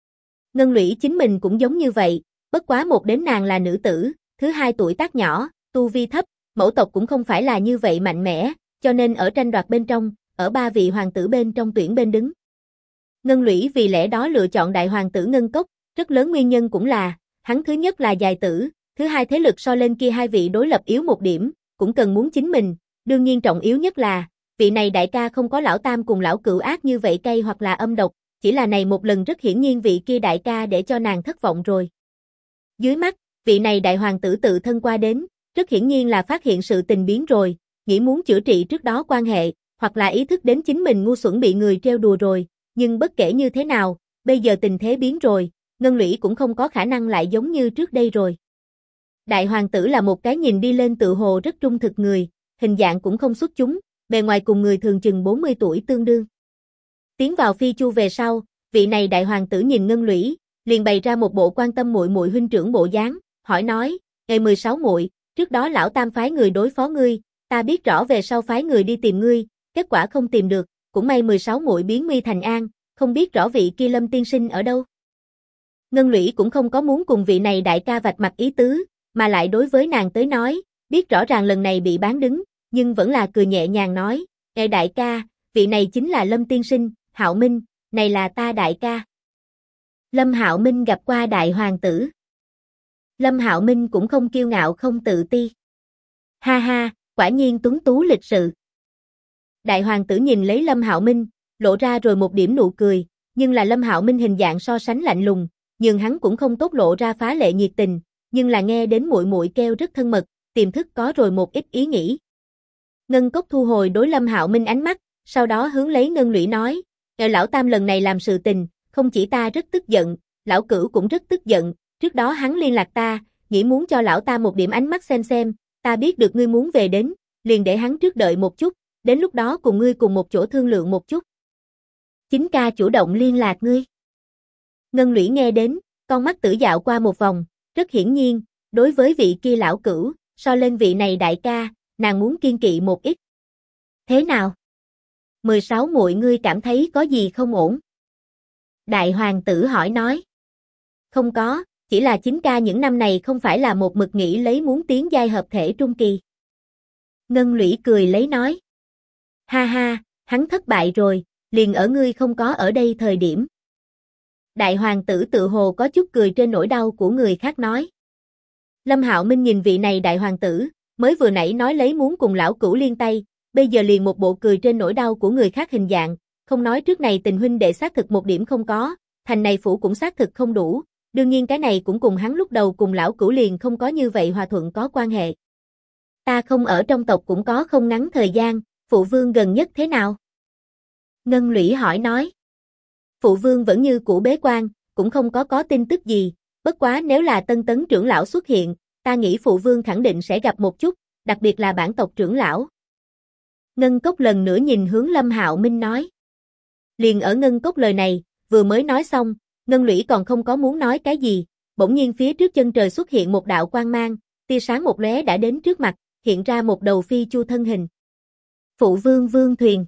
Ngân Lũy chính mình cũng giống như vậy, bất quá một đến nàng là nữ tử, thứ hai tuổi tác nhỏ, tu vi thấp, mẫu tộc cũng không phải là như vậy mạnh mẽ, cho nên ở tranh đoạt bên trong, ở 3 vị hoàng tử bên trong tuyển bên đứng. Ngân Lũy vì lẽ đó lựa chọn đại hoàng tử Ngân Cốc, rất lớn nguyên nhân cũng là, hắn thứ nhất là dài tử, thứ hai thế lực so lên kia 2 vị đối lập yếu một điểm, cũng cần muốn chính mình, đương nhiên trọng yếu nhất là, vị này đại ca không có lão tam cùng lão cửu ác như vậy cay hoặc là âm độc, chỉ là này một lần rất hiển nhiên vị kia đại ca để cho nàng thất vọng rồi. Dưới mắt, vị này đại hoàng tử tự thân qua đến, rất hiển nhiên là phát hiện sự tình biến rồi, nghĩ muốn chữa trị trước đó quan hệ, hoặc là ý thức đến chính mình ngu xuẩn bị người trêu đùa rồi, nhưng bất kể như thế nào, bây giờ tình thế biến rồi, Ngân Lũy cũng không có khả năng lại giống như trước đây rồi. Đại hoàng tử là một cái nhìn đi lên tự hồ rất trung thực người, hình dạng cũng không xuất chúng, bề ngoài cùng người thường chừng 40 tuổi tương đương. Tiến vào phi chu về sau, vị này đại hoàng tử nhìn Ngân Lũy, liền bày ra một bộ quan tâm muội muội huynh trưởng bộ dáng, hỏi nói: "Ngày 16 muội, trước đó lão tam phái người đối phó ngươi, ta biết rõ về sau phái người đi tìm ngươi, kết quả không tìm được, cũng may 16 muội biến nguy thành an, không biết rõ vị kia Lâm tiên sinh ở đâu." Ngân Lũy cũng không có muốn cùng vị này đại ca vạch mặt ý tứ, mà lại đối với nàng tới nói, biết rõ ràng lần này bị bán đứng, nhưng vẫn là cười nhẹ nhàng nói: "Ê đại ca, vị này chính là Lâm tiên sinh, Hạo Minh, này là ta đại ca." Lâm Hạo Minh gặp qua đại hoàng tử. Lâm Hạo Minh cũng không kiêu ngạo không tự ti. Ha ha, quả nhiên tuấn tú lịch sự. Đại hoàng tử nhìn lấy Lâm Hạo Minh, lộ ra rồi một điểm nụ cười, nhưng là Lâm Hạo Minh hình dạng so sánh lạnh lùng, nhưng hắn cũng không tốt lộ ra phá lệ nhiệt tình, nhưng là nghe đến muội muội kêu rất thân mật, tiềm thức có rồi một ít ý nghĩ. Ngân Cốc thu hồi đối Lâm Hạo Minh ánh mắt, sau đó hướng lấy Ngân Lũy nói: "Lão tam lần này làm sự tình, không chỉ ta rất tức giận, lão cửu cũng rất tức giận, trước đó hắn liên lạc ta, nghĩ muốn cho lão ta một điểm ánh mắt xem, ta biết được ngươi muốn về đến, liền để hắn trước đợi một chút, đến lúc đó cùng ngươi cùng một chỗ thương lượng một chút." Chính ca chủ động liên lạc ngươi. Ngân Lũy nghe đến, con mắt tử dạo qua một vòng, rất hiển nhiên, đối với vị kia lão cửu, so lên vị này đại ca, nàng muốn kiên kỵ một ít. Thế nào? 16 muội ngươi cảm thấy có gì không ổn? Đại hoàng tử hỏi nói. Không có, chỉ là chính ca những năm này không phải là một mực nghĩ lấy muốn tiến giai hợp thể trung kỳ. Ngân Lũy cười lấy nói. Ha ha, hắn thất bại rồi, liền ở ngươi không có ở đây thời điểm. Đại hoàng tử tự hồ có chút cười trên nỗi đau của người khác nói. Lâm Hạo Minh nhìn vị này đại hoàng tử, mới vừa nãy nói lấy muốn cùng lão cửu liên tay, bây giờ liền một bộ cười trên nỗi đau của người khác hình dạng, không nói trước này tình huynh đệ xác thực một điểm không có, thành này phủ cũng xác thực không đủ, đương nhiên cái này cũng cùng hắn lúc đầu cùng lão cửu liền không có như vậy hòa thuận có quan hệ. Ta không ở trong tộc cũng có không ngắn thời gian, phụ vương gần nhất thế nào? Ngân Lũy hỏi nói. Phụ vương vẫn như cũ bế quan, cũng không có tin tức gì, bất quá nếu là tân tấn trưởng lão xuất hiện, ta nghĩ phụ vương khẳng định sẽ gặp một chút, đặc biệt là bản tộc trưởng lão. Ngân Cốc lần nữa nhìn hướng Lâm Hạo Minh nói. Liền ở Ngân Cốc lời này, vừa mới nói xong, Ngân Lũy còn không có muốn nói cái gì, bỗng nhiên phía trước chân trời xuất hiện một đạo quang mang, tia sáng một lóe đã đến trước mặt, hiện ra một đầu phi chu thân hình. Phụ vương Vương Thuyền.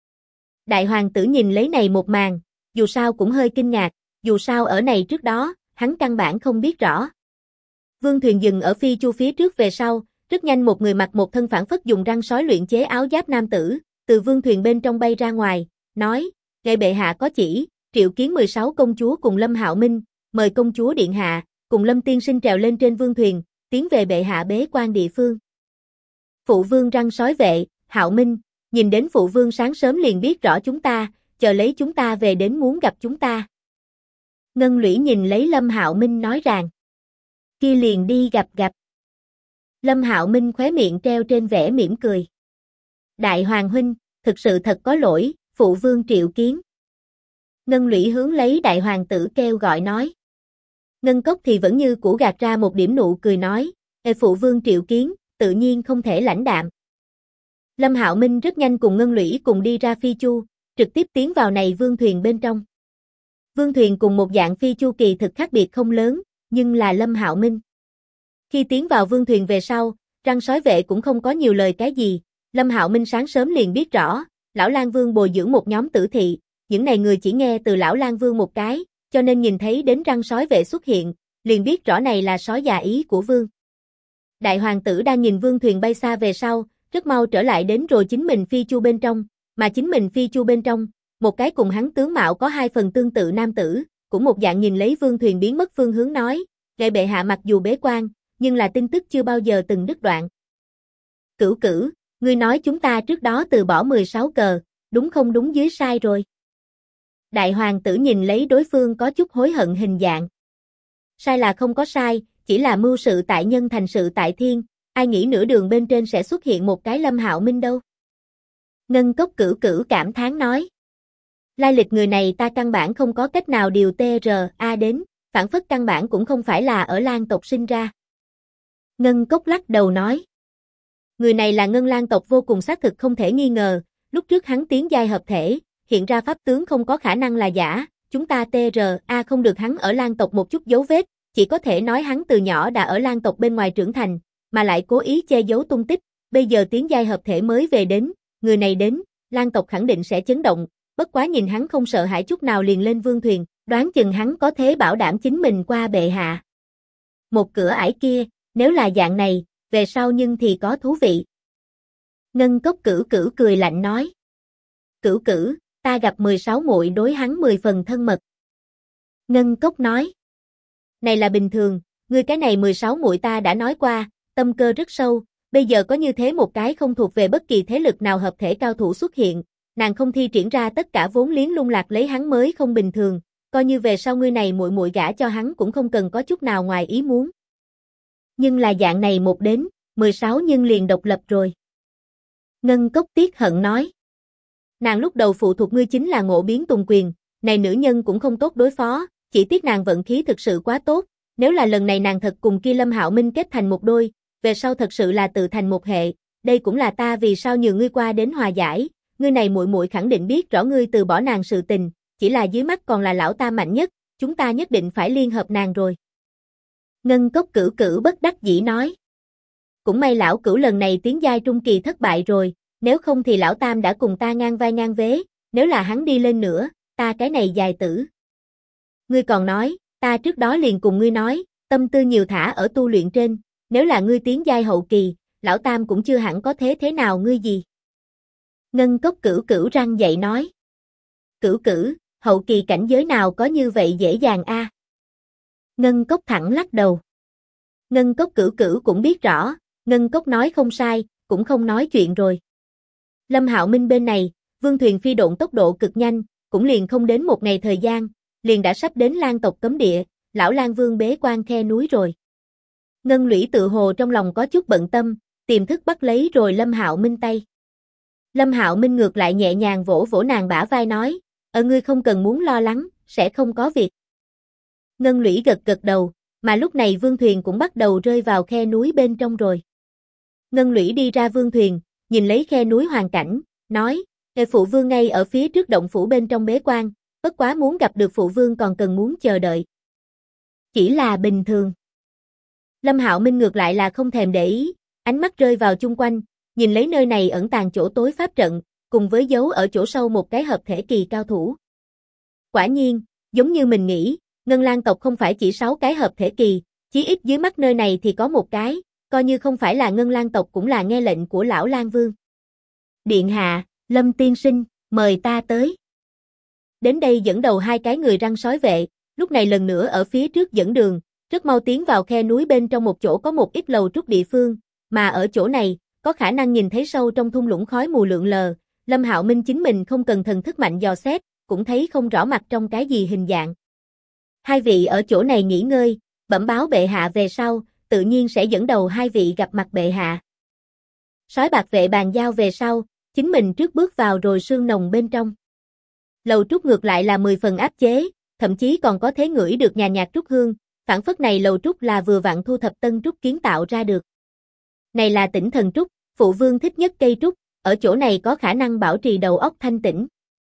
Đại hoàng tử nhìn lấy này một màn, dù sao cũng hơi kinh ngạc, dù sao ở này trước đó, hắn căn bản không biết rõ. Vương Thuyền dừng ở phi chu phía trước về sau, rất nhanh một người mặc một thân phản phất dùng răng sói luyện chế áo giáp nam tử, từ Vương Thuyền bên trong bay ra ngoài, nói, ngài bệ hạ có chỉ, triệu kiến 16 công chúa cùng Lâm Hạo Minh, mời công chúa điện hạ, cùng Lâm tiên sinh trèo lên trên Vương Thuyền, tiến về bệ hạ bế quan địa phương. Phụ vương răng sói vệ, Hạo Minh, nhìn đến phụ vương sáng sớm liền biết rõ chúng ta, chờ lấy chúng ta về đến muốn gặp chúng ta. Ngân Lũy nhìn lấy Lâm Hạo Minh nói rằng, kia liền đi gặp. Lâm Hạo Minh khóe miệng treo trên vẻ mỉm cười. Đại hoàng huynh, thực sự thật có lỗi, phụ vương triệu kiến. Ngân Lũy hướng lấy đại hoàng tử kêu gọi nói. Ngân Cốc thì vẫn như cũ gạt ra một điểm nụ cười nói, phụ vương triệu kiến, tự nhiên không thể lãnh đạm. Lâm Hạo Minh rất nhanh cùng Ngân Lũy cùng đi ra phi chu, trực tiếp tiến vào này Vương Thuyền bên trong. Vương Thuyền cùng một dạng phi chu kỳ thực khác biệt không lớn, nhưng là Lâm Hạo Minh. Khi tiến vào Vương Thuyền về sau, răng sói vệ cũng không có nhiều lời cái gì, Lâm Hạo Minh sáng sớm liền biết rõ, Lão Lang Vương bồi dưỡng một nhóm tử thị, những này người chỉ nghe từ Lão Lang Vương một cái, cho nên nhìn thấy đến răng sói vệ xuất hiện, liền biết rõ này là sói già ý của Vương. Đại hoàng tử đang nhìn Vương Thuyền bay xa về sau, rất mau trở lại đến rồi chính mình phi chu bên trong, mà chính mình phi chu bên trong, một cái cùng hắn tướng mạo có 2 phần tương tự nam tử, cũng một dạng nhìn lấy Vương Thuyền biến mất phương hướng nói, ngài bệ hạ mặc dù bế quan, nhưng là tin tức chưa bao giờ từng đứt đoạn. Cửu Cửu, ngươi nói chúng ta trước đó từ bỏ 16 cờ, đúng không đúng dưới sai rồi. Đại hoàng tử nhìn lấy đối phương có chút hối hận hình dạng. Sai là không có sai, chỉ là mưu sự tại nhân thành sự tại thiên, ai nghĩ nửa đường bên trên sẽ xuất hiện một cái Lâm Hạo Minh đâu. Ngân Cốc Cửu Cửu cảm thán nói. Lai lịch người này ta căn bản không có cách nào điều TRA đến, phản phất căn bản cũng không phải là ở Lan tộc sinh ra. Ngân Cốc lắc đầu nói. Người này là Ngân Lan tộc vô cùng xác thực không thể nghi ngờ, lúc trước hắn tiến giai hợp thể, hiện ra pháp tướng không có khả năng là giả, chúng ta TRA không được hắn ở Lan tộc một chút dấu vết, chỉ có thể nói hắn từ nhỏ đã ở Lan tộc bên ngoài trưởng thành, mà lại cố ý che giấu tung tích, bây giờ tiến giai hợp thể mới về đến, người này đến, Lan tộc khẳng định sẽ chấn động, bất quá nhìn hắn không sợ hãi chút nào liền lên Vương Thuyền, đoán chừng hắn có thể bảo đảm chính mình qua bệ hạ. Một cửa ải kia, nếu là dạng này, về sau nhưng thì có thú vị. Ngân Cốc Cửu Cửu cười lạnh nói. Cửu Cửu, ta gặp 16 muội đối hắn 10 phần thân mật. Ngân Cốc nói. Này là bình thường, ngươi cái này 16 muội ta đã nói qua, tâm cơ rất sâu, bây giờ có như thế một cái không thuộc về bất kỳ thế lực nào hợp thể cao thủ xuất hiện, nàng không thi triển ra tất cả vốn liếng lung lạc lấy hắn mới không bình thường, coi như về sau ngươi này muội muội gả cho hắn cũng không cần có chút nào ngoài ý muốn. Nhưng là dạng này một đến, 16 nhưng liền độc lập rồi. Ngân Cốc tiếc hận nói. Nàng lúc đầu phụ thuộc ngươi chính là Ngộ Biến Tùng Quyền, này nữ nhân cũng không tốt đối phó, chỉ tiếc nàng vận khí thực sự quá tốt, nếu là lần này nàng thật cùng kia Lâm Hạo Minh kết thành một đôi, về sau thật sự là tự thành một hệ, đây cũng là ta vì sao nhường ngươi qua đến hòa giải, ngươi này muội muội khẳng định biết rõ ngươi từ bỏ nàng sự tình, chỉ là dưới mắt còn là lão ta mạnh nhất, chúng ta nhất định phải liên hợp nàng rồi. Ngân Cốc Cửu Cửu bất đắc dĩ nói. cũng may lão cửu lần này tiến giai trung kỳ thất bại rồi, nếu không thì lão tam đã cùng ta ngang vai ngang vế, nếu là hắn đi lên nữa, ta cái này dài tử. Ngươi còn nói, ta trước đó liền cùng ngươi nói, tâm tư nhiều thả ở tu luyện trên, nếu là ngươi tiến giai hậu kỳ, lão tam cũng chưa hẳn có thế nào ngươi gì. Ngân cốc cửu cửu răng dậy nói. Cửu cửu, hậu kỳ cảnh giới nào có như vậy dễ dàng a? Ngân cốc thẳng lắc đầu. Ngân cốc cửu cửu cũng biết rõ, Ngân cốc nói không sai, cũng không nói chuyện rồi. Lâm Hạo Minh bên này, vương thuyền phi độn tốc độ cực nhanh, cũng liền không đến một ngày thời gian, liền đã sắp đến Lang tộc cấm địa, lão Lang Vương bế quan khe núi rồi. Ngân Lũy tự hồ trong lòng có chút bận tâm, tiềm thức bắt lấy rồi Lâm Hạo Minh tay. Lâm Hạo Minh ngược lại nhẹ nhàng vỗ vỗ nàng bả vai nói, ngươi không cần muốn lo lắng, sẽ không có việc. Ngân Lũy gật gật đầu, mà lúc này vương thuyền cũng bắt đầu rơi vào khe núi bên trong rồi. Ngân Lũy đi ra vương thuyền, nhìn lấy khe núi hoàn cảnh, nói, phụ vương ngay ở phía trước động phủ bên trong bế quan, bất quá muốn gặp được phụ vương còn cần muốn chờ đợi. Chỉ là bình thường. Lâm Hạo Minh ngược lại là không thèm để ý, ánh mắt rơi vào chung quanh, nhìn lấy nơi này ẩn tàng chỗ tối pháp trận, cùng với giấu ở chỗ sâu một cái hợp thể kỳ cao thủ. Quả nhiên, giống như mình nghĩ, Ngân Lang tộc không phải chỉ 6 cái hợp thể kỳ, chí ít dưới mắt nơi này thì có một cái, coi như không phải là Ngân Lang tộc cũng là nghe lệnh của lão Lang Vương. Điện hạ, Lâm tiên sinh, mời ta tới. Đến đây dẫn đầu 2 cái người răng sói vệ, lúc này lần nữa ở phía trước dẫn đường, rất mau tiến vào khe núi bên trong một chỗ có một ít lầu trúc địa phương, mà ở chỗ này, có khả năng nhìn thấy sâu trong thung lũng khói mù lượn lờ, Lâm Hạo Minh chính mình không cần thần thức mạnh dò xét, cũng thấy không rõ mặt trong cái gì hình dạng. 2 vị ở chỗ này nghỉ ngơi, bẩm báo bệ hạ về sau, tự nhiên sẽ dẫn đầu 2 vị gặp mặt bệ hạ. Sói bạc vệ bàn giao về sau, chính mình trước bước vào rồi sương nồng bên trong. Lầu trúc ngược lại là 10 phần áp chế, thậm chí còn có thể ngửi được nhàn nhạt trúc hương, phảng phất này lầu trúc là vừa vặn thu thập tân trúc kiến tạo ra được. Này là Tĩnh Thần trúc, phụ vương thích nhất cây trúc, ở chỗ này có khả năng bảo trì đầu óc thanh tĩnh.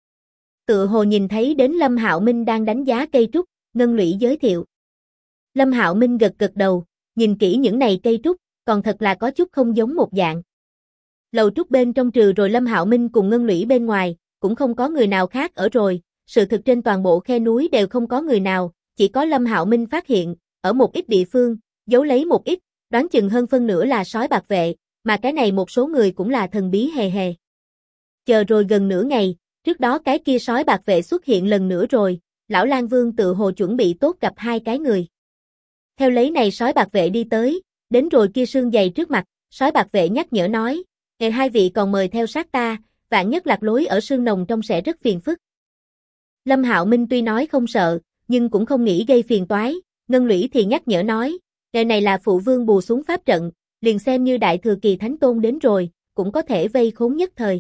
Tựa hồ nhìn thấy đến Lâm Hạo Minh đang đánh giá cây trúc, Ngân Lũy giới thiệu. Lâm Hạo Minh gật gật đầu, nhìn kỹ những này cây trúc, còn thật là có chút không giống một dạng. Lầu trúc bên trong trừ rồi Lâm Hạo Minh cùng Ngân Lũy bên ngoài, cũng không có người nào khác ở rồi, sự thực trên toàn bộ khe núi đều không có người nào, chỉ có Lâm Hạo Minh phát hiện, ở một ít địa phương, giấu lấy một ít, đoán chừng hơn phân nửa là sói bạc vệ, mà cái này một số người cũng là thần bí hề hề. Chờ rồi gần nửa ngày, trước đó cái kia sói bạc vệ xuất hiện lần nữa rồi, lão Lang Vương tự hồ chuẩn bị tốt gặp 2 cái người. Theo lấy này sói bạc vệ đi tới, đến rồi kia sương dày trước mặt, sói bạc vệ nhắc nhở nói, 2 vị còn mời theo sát ta, vạn nhất lạc lối ở sương nồng trong sẽ rất phiền phức. Lâm Hạo Minh tuy nói không sợ, nhưng cũng không nghĩ gây phiền toái, Ngân Lũy thì nhắc nhở nói, ngày này là phụ vương bù xuống pháp trận, liền xem như đại thừa kỳ thánh tôn đến rồi, cũng có thể vây khốn nhất thời.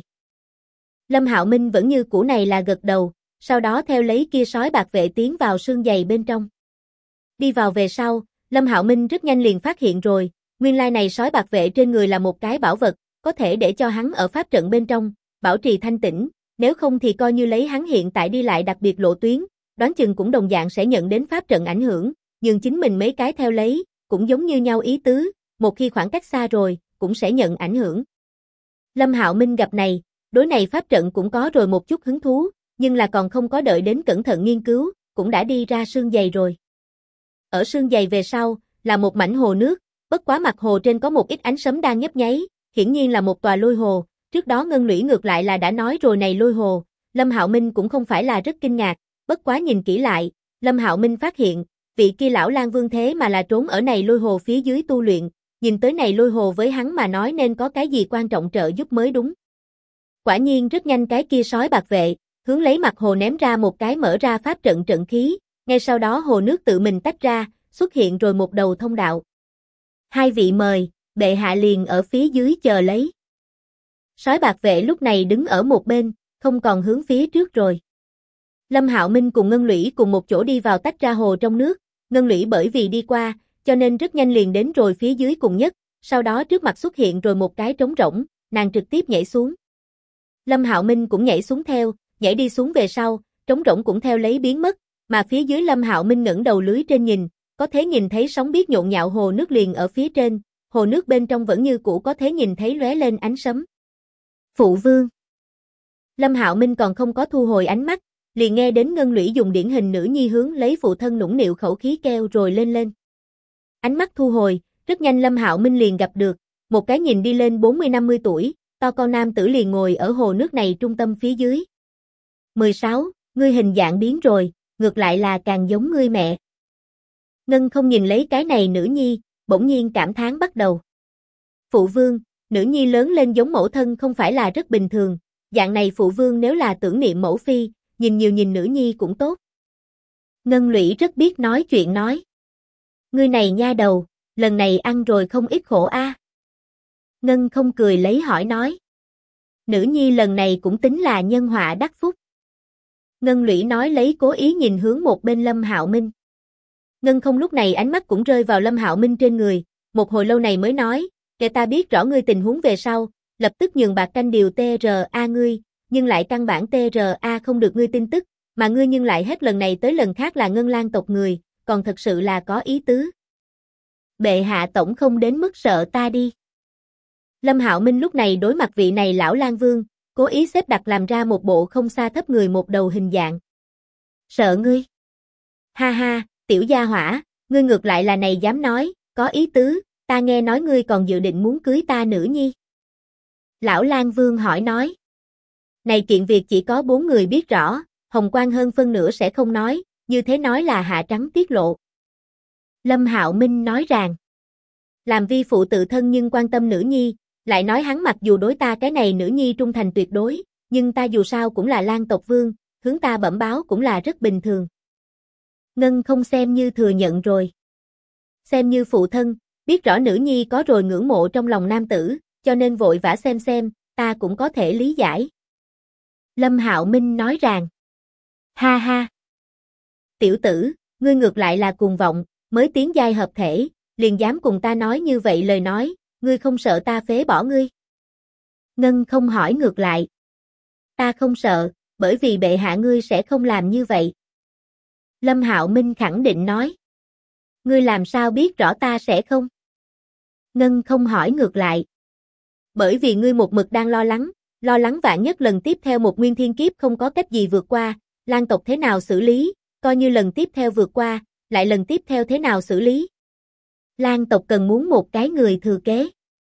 Lâm Hạo Minh vẫn như cũ này là gật đầu, sau đó theo lấy kia sói bạc vệ tiến vào sương dày bên trong. Đi vào về sau, Lâm Hạo Minh rất nhanh liền phát hiện rồi, nguyên lai này sói bạc vệ trên người là một cái bảo vật, có thể để cho hắn ở pháp trận bên trong, bảo trì thanh tĩnh, nếu không thì coi như lấy hắn hiện tại đi lại đặc biệt lộ tuyến, đoán chừng cũng đồng dạng sẽ nhận đến pháp trận ảnh hưởng, nhưng chính mình mấy cái theo lấy, cũng giống như nhau ý tứ, một khi khoảng cách xa rồi, cũng sẽ nhận ảnh hưởng. Lâm Hạo Minh gặp này, đối này pháp trận cũng có rồi một chút hứng thú, nhưng là còn không có đợi đến cẩn thận nghiên cứu, cũng đã đi ra sương dày rồi. Ở sương dày về sau, là một mảnh hồ nước, bất quá mặt hồ trên có một ít ánh sấm đang nhấp nháy, hiển nhiên là một tòa lôi hồ, trước đó Ngân Lũy ngược lại là đã nói rồi này lôi hồ, Lâm Hạo Minh cũng không phải là rất kinh ngạc, bất quá nhìn kỹ lại, Lâm Hạo Minh phát hiện, vị kia lão Lang Vương thế mà là trốn ở này lôi hồ phía dưới tu luyện, nhìn tới này lôi hồ với hắn mà nói nên có cái gì quan trọng trợ giúp mới đúng. Quả nhiên rất nhanh cái kia sói bạc vệ, hướng lấy mặt hồ ném ra một cái mở ra pháp trận trận khí, ngay sau đó hồ nước tự mình tách ra, xuất hiện rồi một đầu thông đạo. 2 vị mời, bệ hạ liền ở phía dưới chờ lấy. Sói bạc vệ lúc này đứng ở một bên, không còn hướng phía trước rồi. Lâm Hạo Minh cùng Ngân Lũy cùng một chỗ đi vào tách ra hồ trong nước, Ngân Lũy bởi vì đi qua, cho nên rất nhanh liền đến rồi phía dưới cùng nhất, sau đó trước mặt xuất hiện rồi một cái trống rỗng, nàng trực tiếp nhảy xuống. Lâm Hạo Minh cũng nhảy xuống theo, nhảy đi xuống về sau, trống rỗng cũng theo lấy biến mất, mà phía dưới Lâm Hạo Minh ngẩng đầu lưới trên nhìn, có thể nhìn thấy sóng biết nhộn nhạo hồ nước liền ở phía trên, hồ nước bên trong vẫn như cũ có thể nhìn thấy lóe lên ánh sấm. Phụ vương. Lâm Hạo Minh còn không có thu hồi ánh mắt, liền nghe đến Ngân Lũy dùng điển hình nữ nhi hướng lấy phụ thân nũng nịu khẩu khí kêu rồi lên. Ánh mắt thu hồi, rất nhanh Lâm Hạo Minh liền gặp được, một cái nhìn đi lên 40-50 tuổi, to con nam tử liền ngồi ở hồ nước này trung tâm phía dưới. 16, ngươi hình dạng biến rồi, ngược lại là càng giống ngươi mẹ. Ngân không nhìn lấy cái này nữ nhi, bỗng nhiên cảm thán bắt đầu. Phụ vương, nữ nhi lớn lên giống mẫu thân không phải là rất bình thường, dạng này phụ vương nếu là tưởng niệm mẫu phi, nhìn nhiều nhìn nữ nhi cũng tốt. Ngân Lũy rất biết nói chuyện nói. Ngươi này nha đầu, lần này ăn rồi không ít khổ a. Ngân không cười lấy hỏi nói. Nữ nhi lần này cũng tính là nhân họa đắc phúc. Ngân Lũy nói lấy cố ý nhìn hướng một bên Lâm Hạo Minh. Ngân không lúc này ánh mắt cũng rơi vào Lâm Hạo Minh trên người, một hồi lâu này mới nói, kể ta biết rõ ngươi tình huống về sau, lập tức nhường bạc canh điều TRA ngươi, nhưng lại căn bản TRA không được ngươi tin tức, mà ngươi nhưng lại hết lần này tới lần khác là Ngân Lang tộc người, còn thật sự là có ý tứ. Bệ hạ tổng không đến mức sợ ta đi. Lâm Hạo Minh lúc này đối mặt vị này lão Lang Vương, cố ý xếp đặt làm ra một bộ không xa thấp người một đầu hình dạng. Sợ ngươi? Ha ha, tiểu gia hỏa, ngươi ngược lại là này dám nói, có ý tứ, ta nghe nói ngươi còn dự định muốn cưới ta nữ nhi. Lão Lang Vương hỏi nói. Này chuyện việc chỉ có 4 người biết rõ, Hồng Quang hơn phân nửa sẽ không nói, như thế nói là hạ trắng tiết lộ. Lâm Hạo Minh nói rằng, làm vi phụ tự thân nhưng quan tâm nữ nhi, lại nói hắn mặc dù đối ta cái này nữ nhi trung thành tuyệt đối, nhưng ta dù sao cũng là Lang tộc vương, hướng ta bẩm báo cũng là rất bình thường. Ngân không xem như thừa nhận rồi. Xem như phụ thân, biết rõ nữ nhi có rồi ngưỡng mộ trong lòng nam tử, cho nên vội vã xem, ta cũng có thể lý giải. Lâm Hạo Minh nói rằng, ha ha. Tiểu tử, ngươi ngược lại là cuồng vọng, mới tiến giai hợp thể, liền dám cùng ta nói như vậy lời nói, ngươi không sợ ta phế bỏ ngươi. Ngân không hỏi ngược lại. Ta không sợ, bởi vì bệ hạ ngươi sẽ không làm như vậy. Lâm Hạo Minh khẳng định nói. Ngươi làm sao biết rõ ta sẽ không? Ngân không hỏi ngược lại. Bởi vì ngươi một mực đang lo lắng vạn nhất lần tiếp theo một nguyên thiên kiếp không có cách gì vượt qua, Lang tộc thế nào xử lý, coi như lần tiếp theo vượt qua, lại lần tiếp theo thế nào xử lý. Lang tộc cần muốn một cái người thừa kế.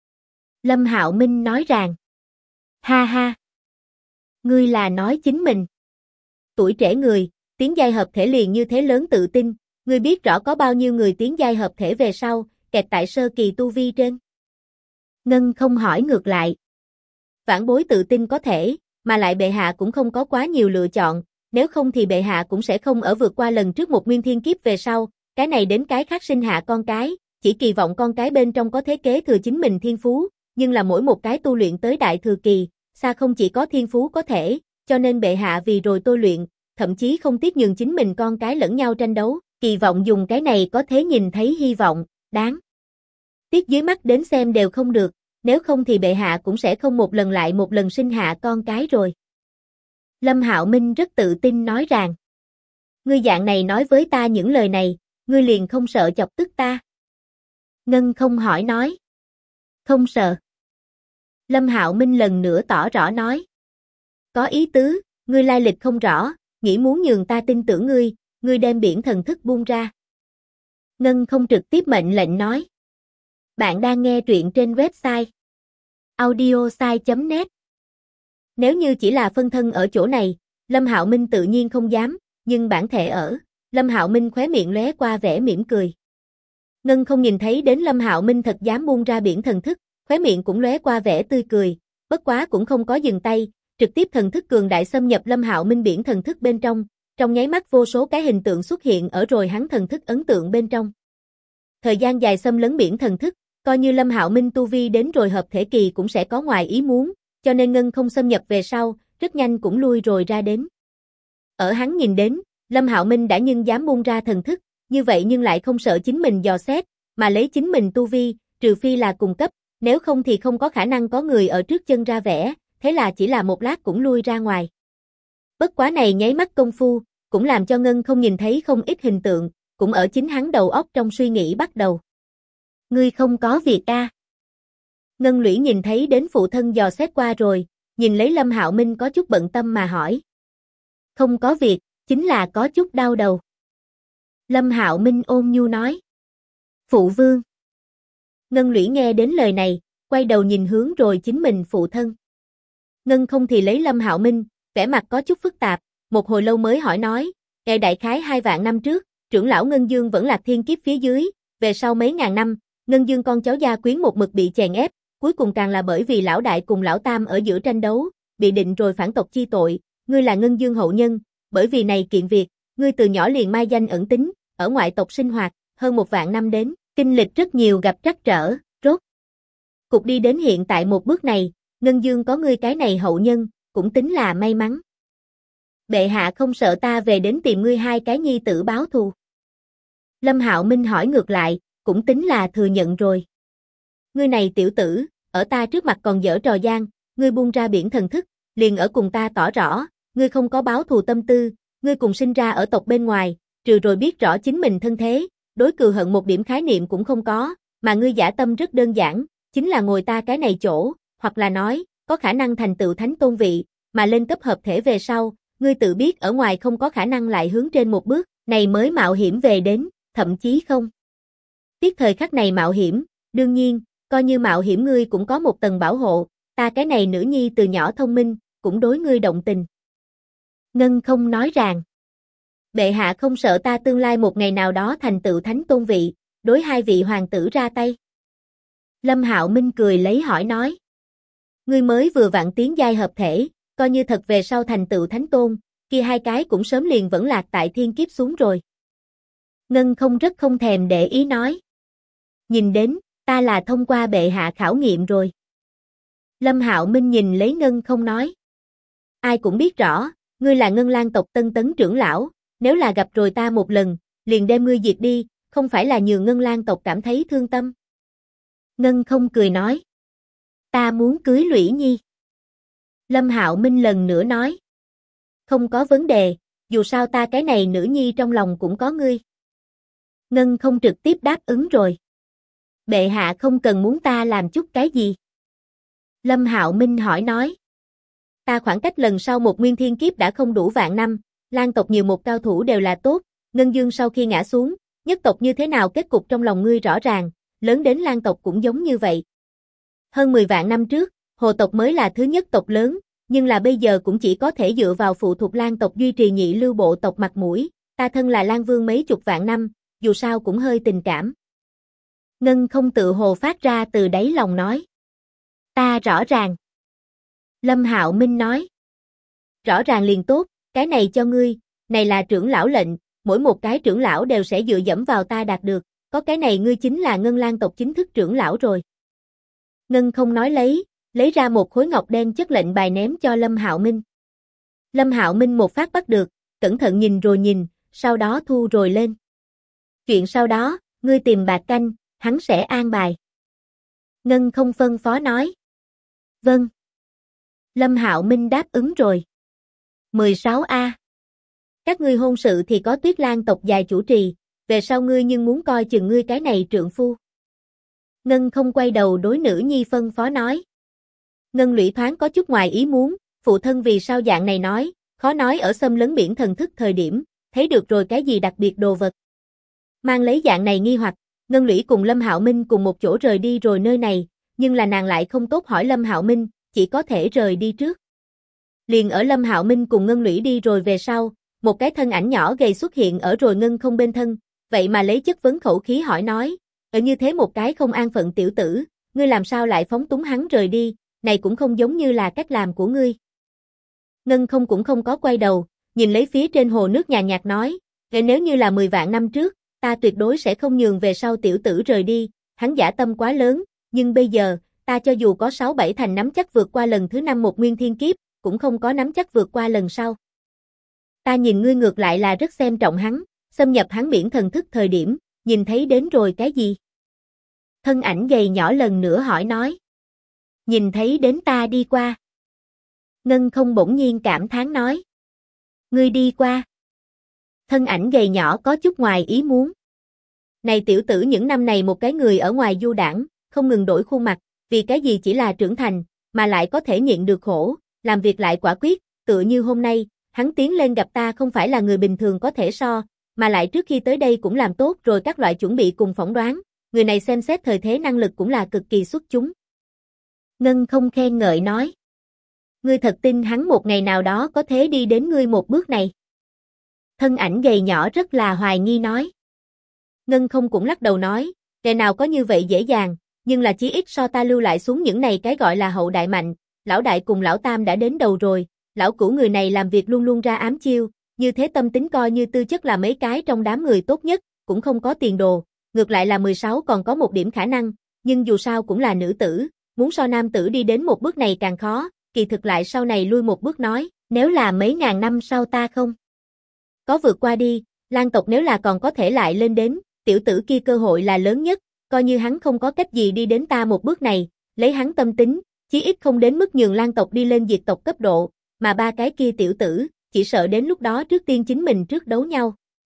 Lâm Hạo Minh nói rằng. Ha ha. Ngươi là nói chính mình. Tuổi trẻ người, tiến giai hợp thể liền như thế lớn tự tin, ngươi biết rõ có bao nhiêu người tiến giai hợp thể về sau, kẹt tại sơ kỳ tu vi trên. Ngân không hỏi ngược lại. Vãn bối tự tin có thể, mà lại bệ hạ cũng không có quá nhiều lựa chọn, nếu không thì bệ hạ cũng sẽ không ở vượt qua lần trước một nguyên thiên kiếp về sau, cái này đến cái khác sinh hạ con cái, chỉ kỳ vọng con cái bên trong có thế kế thừa chính mình thiên phú, nhưng là mỗi một cái tu luyện tới đại thừa kỳ, xa không chỉ có thiên phú có thể, cho nên bệ hạ vì rồi tôi luyện, thậm chí không tiếc nhường chính mình con cái lẫn nhau tranh đấu, kỳ vọng dùng cái này có thể nhìn thấy hy vọng, đáng tiếc dưới mắt đến xem đều không được, nếu không thì bệ hạ cũng sẽ không một lần lại một lần sinh hạ con cái rồi. Lâm Hạo Minh rất tự tin nói rằng, ngươi dạng này nói với ta những lời này, ngươi liền không sợ chọc tức ta. Ngân không hỏi nói. Không sợ. Lâm Hạo Minh lần nữa tỏ rõ nói. Có ý tứ, ngươi lai lịch không rõ, nghĩ muốn nhường ta tin tưởng ngươi đem biển thần thức buông ra. Ngân không trực tiếp mệnh lệnh nói. Bạn đang nghe truyện trên website audiosai.net. Nếu như chỉ là phân thân ở chỗ này, Lâm Hạo Minh tự nhiên không dám, nhưng bản thể ở, Lâm Hạo Minh khóe miệng lóe qua vẻ mỉm cười. Ngân không nhìn thấy đến Lâm Hạo Minh thật dám buông ra biển thần thức, khóe miệng cũng lóe qua vẻ tươi cười, bất quá cũng không có dừng tay, trực tiếp thần thức cường đại xâm nhập Lâm Hạo Minh biển thần thức bên trong nháy mắt vô số cái hình tượng xuất hiện ở rồi hắn thần thức ấn tượng bên trong. Thời gian dài xâm lấn biển thần thức, coi như Lâm Hạo Minh tu vi đến rồi hợp thể kỳ cũng sẽ có ngoài ý muốn, cho nên Ngân không xâm nhập về sau, rất nhanh cũng lui rồi ra đến. Ở hắn nhìn đến, Lâm Hạo Minh đã nhưng dám buông ra thần thức, như vậy nhưng lại không sợ chính mình dò xét, mà lấy chính mình tu vi, trừ phi là cùng cấp, nếu không thì không có khả năng có người ở trước chân ra vẻ, thế là chỉ là một lát cũng lui ra ngoài. Bất quá này nháy mắt công phu, cũng làm cho Ngân không nhìn thấy không ít hình tượng, cũng ở chính hắn đầu óc trong suy nghĩ bắt đầu. Ngươi không có việc a? Ngân Lũy nhìn thấy đến phụ thân dò xét qua rồi, nhìn lấy Lâm Hạo Minh có chút bận tâm mà hỏi. Không có việc, chính là có chút đau đầu. Lâm Hạo Minh ôn nhu nói. Phụ vương. Ngân Lũy nghe đến lời này, quay đầu nhìn hướng rồi chính mình phụ thân. Ngân không thì lấy Lâm Hạo Minh, vẻ mặt có chút phức tạp, một hồi lâu mới hỏi nói, đại khái 2 vạn năm trước, trưởng lão Ngân Dương vẫn lạc thiên kiếp phía dưới, về sau mấy ngàn năm, Ngân Dương con cháu gia quyến một mực bị chèn ép, cuối cùng càng là bởi vì lão đại cùng lão tam ở giữa tranh đấu, bị định rồi phản tộc chi tội, ngươi là Ngân Dương hậu nhân, bởi vì này kiện việc, ngươi từ nhỏ liền mai danh ẩn tính, ở ngoại tộc sinh hoạt, hơn 1 vạn năm đến, kinh lịch rất nhiều gặp trắc trở, rốt cục đi đến hiện tại một bước này, Ngân Dương có ngươi cái này hậu nhân, cũng tính là may mắn. Bệ hạ không sợ ta về đến tìm ngươi 2 cái nhi tử báo thù. Lâm Hạo Minh hỏi ngược lại, cũng tính là thừa nhận rồi. Ngươi này tiểu tử, ở ta trước mặt còn dở trò gian, ngươi buông ra biển thần thức, liền ở cùng ta tỏ rõ, ngươi không có báo thù tâm tư, ngươi cùng sinh ra ở tộc bên ngoài, trừ rồi biết rõ chính mình thân thế, đối cừu hận một điểm khái niệm cũng không có, mà ngươi dã tâm rất đơn giản, chính là ngồi ta cái này chỗ, hoặc là nói, có khả năng thành tựu thánh tôn vị, mà lên cấp hợp thể về sau, ngươi tự biết ở ngoài không có khả năng lại hướng trên một bước, này mới mạo hiểm về đến, thậm chí không. Tiếc thời khắc này mạo hiểm, đương nhiên, coi như mạo hiểm ngươi cũng có một tầng bảo hộ, ta cái này nữ nhi từ nhỏ thông minh, cũng đối ngươi động tình. Ngân không nói rằng, bệ hạ không sợ ta tương lai một ngày nào đó thành tựu thánh tôn vị, đối 2 vị hoàng tử ra tay. Lâm Hạo Minh cười lấy hỏi nói, ngươi mới vừa vặn tiến giai hợp thể, coi như thật về sau thành tựu thánh tôn, kia 2 cái cũng sớm liền vẫn lạc tại thiên kiếp xuống rồi. Ngân không rất không thèm để ý nói, nhìn đến, ta là thông qua bệ hạ khảo nghiệm rồi. Lâm Hạo Minh nhìn lấy Ngân không nói, ai cũng biết rõ, ngươi là Ngân Lang tộc tân tấn trưởng lão, nếu là gặp rồi ta một lần, liền đem ngươi diệt đi, không phải là nhường Ngân Lang tộc cảm thấy thương tâm. Ngân không cười nói, ta muốn cưới Lũy Nhi. Lâm Hạo Minh lần nữa nói, không có vấn đề, dù sao ta cái này nữ nhi trong lòng cũng có ngươi. Ngân không trực tiếp đáp ứng rồi. Bệ hạ không cần muốn ta làm chút cái gì. Lâm Hạo Minh hỏi nói, ta khoảng cách lần sau một nguyên thiên kiếp đã không đủ vạn năm, Lang tộc nhiều một cao thủ đều là tốt, Ngân Dương sau khi ngã xuống, nhất tộc như thế nào kết cục trong lòng ngươi rõ ràng, lớn đến Lang tộc cũng giống như vậy. Hơn 10 vạn năm trước, Hồ tộc mới là thứ nhất tộc lớn, nhưng là bây giờ cũng chỉ có thể dựa vào phụ thuộc Lang tộc duy trì nhị lưu bộ tộc mặt mũi, ta thân là Lang Vương mấy chục vạn năm, dù sao cũng hơi tình cảm. Ngân không tự hồ phát ra từ đáy lòng nói. Ta rõ ràng. Lâm Hạo Minh nói. Rõ ràng liền tốt, cái này cho ngươi, này là trưởng lão lệnh, mỗi một cái trưởng lão đều sẽ dựa dẫm vào ta đạt được, có cái này ngươi chính là Ngân Lang tộc chính thức trưởng lão rồi. Ngân không nói lấy ra một khối ngọc đen chất lệnh bài ném cho Lâm Hạo Minh. Lâm Hạo Minh một phát bắt được, cẩn thận nhìn rồi nhìn, sau đó thu rồi lên. Chuyện sau đó, ngươi tìm Bạc Canh, hắn sẽ an bài. Ngân không phân phó nói. Vâng. Lâm Hạo Minh đáp ứng rồi. 16A. Các ngươi hôn sự thì có Tuyết Lang tộc dài chủ trì, về sau ngươi nhưng muốn coi chừng ngươi cái này trượng phu. Ngân không quay đầu đối nữ nhi phân phó nói. Ngân Lũy thoáng có chút ngoài ý muốn, phụ thân vì sao dạng này nói, khó nói ở xâm lấn biển thần thức thời điểm, thấy được rồi cái gì đặc biệt đồ vật. Mang lấy dạng này nghi hoặc, Ngân Lũy cùng Lâm Hạo Minh cùng một chỗ rời đi rồi nơi này, nhưng là nàng lại không tốt hỏi Lâm Hạo Minh, chỉ có thể rời đi trước. Liền ở Lâm Hạo Minh cùng Ngân Lũy đi rồi về sau, một cái thân ảnh nhỏ gầy xuất hiện ở rồi Ngân không bên thân, vậy mà lấy chất vấn khẩu khí hỏi nói, ở như thế một cái không an phận tiểu tử, ngươi làm sao lại phóng túng hắn rời đi, này cũng không giống như là cách làm của ngươi. Ngân không cũng không có quay đầu, nhìn lấy phía trên hồ nước nhàn nhạt nói, nếu như là 10 vạn năm trước, ta tuyệt đối sẽ không nhường về sau tiểu tử rời đi, hắn dã tâm quá lớn, nhưng bây giờ, ta cho dù có 6-7 thành nắm chắc vượt qua lần thứ 5 một nguyên thiên kiếp, cũng không có nắm chắc vượt qua lần sau. Ta nhìn ngươi ngược lại là rất xem trọng hắn, xâm nhập hắn biển thần thức thời điểm, nhìn thấy đến rồi cái gì? Thân ảnh gầy nhỏ lần nữa hỏi nói. Nhìn thấy đến ta đi qua. Ngân không bỗng nhiên cảm thán nói. Ngươi đi qua. Thân ảnh gầy nhỏ có chút ngoài ý muốn. Này tiểu tử những năm này một cái người ở ngoài du đãng, không ngừng đổi khuôn mặt, vì cái gì chỉ là trưởng thành, mà lại có thể nhịn được khổ, làm việc lại quả quyết, tựa như hôm nay, hắn tiến lên gặp ta không phải là người bình thường có thể so, mà lại trước khi tới đây cũng làm tốt rồi các loại chuẩn bị cùng phỏng đoán, người này xem xét thời thế năng lực cũng là cực kỳ xuất chúng. Ngân không khen ngợi nói. Ngươi thật tin hắn một ngày nào đó có thể đi đến ngươi một bước này. Thân ảnh gầy nhỏ rất là hoài nghi nói. Ngân không cũng lắc đầu nói, kẻ nào có như vậy dễ dàng, nhưng là chí ít so ta lưu lại xuống những này cái gọi là hậu đại mạnh, lão đại cùng lão tam đã đến đầu rồi, lão cửu người này làm việc luôn luôn ra ám chiêu, như thế tâm tính coi như tư chất là mấy cái trong đám người tốt nhất, cũng không có tiền đồ, ngược lại là 16 còn có một điểm khả năng, nhưng dù sao cũng là nữ tử, muốn so nam tử đi đến một bước này càng khó, kỳ thực lại sau này lui một bước nói, nếu là mấy ngàn năm sau ta không có vượt qua đi, Lan tộc nếu là còn có thể lại lên đến, tiểu tử kia cơ hội là lớn nhất, coi như hắn không có cách gì đi đến ta một bước này, lấy hắn tâm tính, chí ít không đến mức nhường Lan tộc đi lên diệt tộc cấp độ, mà ba cái kia tiểu tử, chỉ sợ đến lúc đó trước tiên chính mình trước đấu nhau.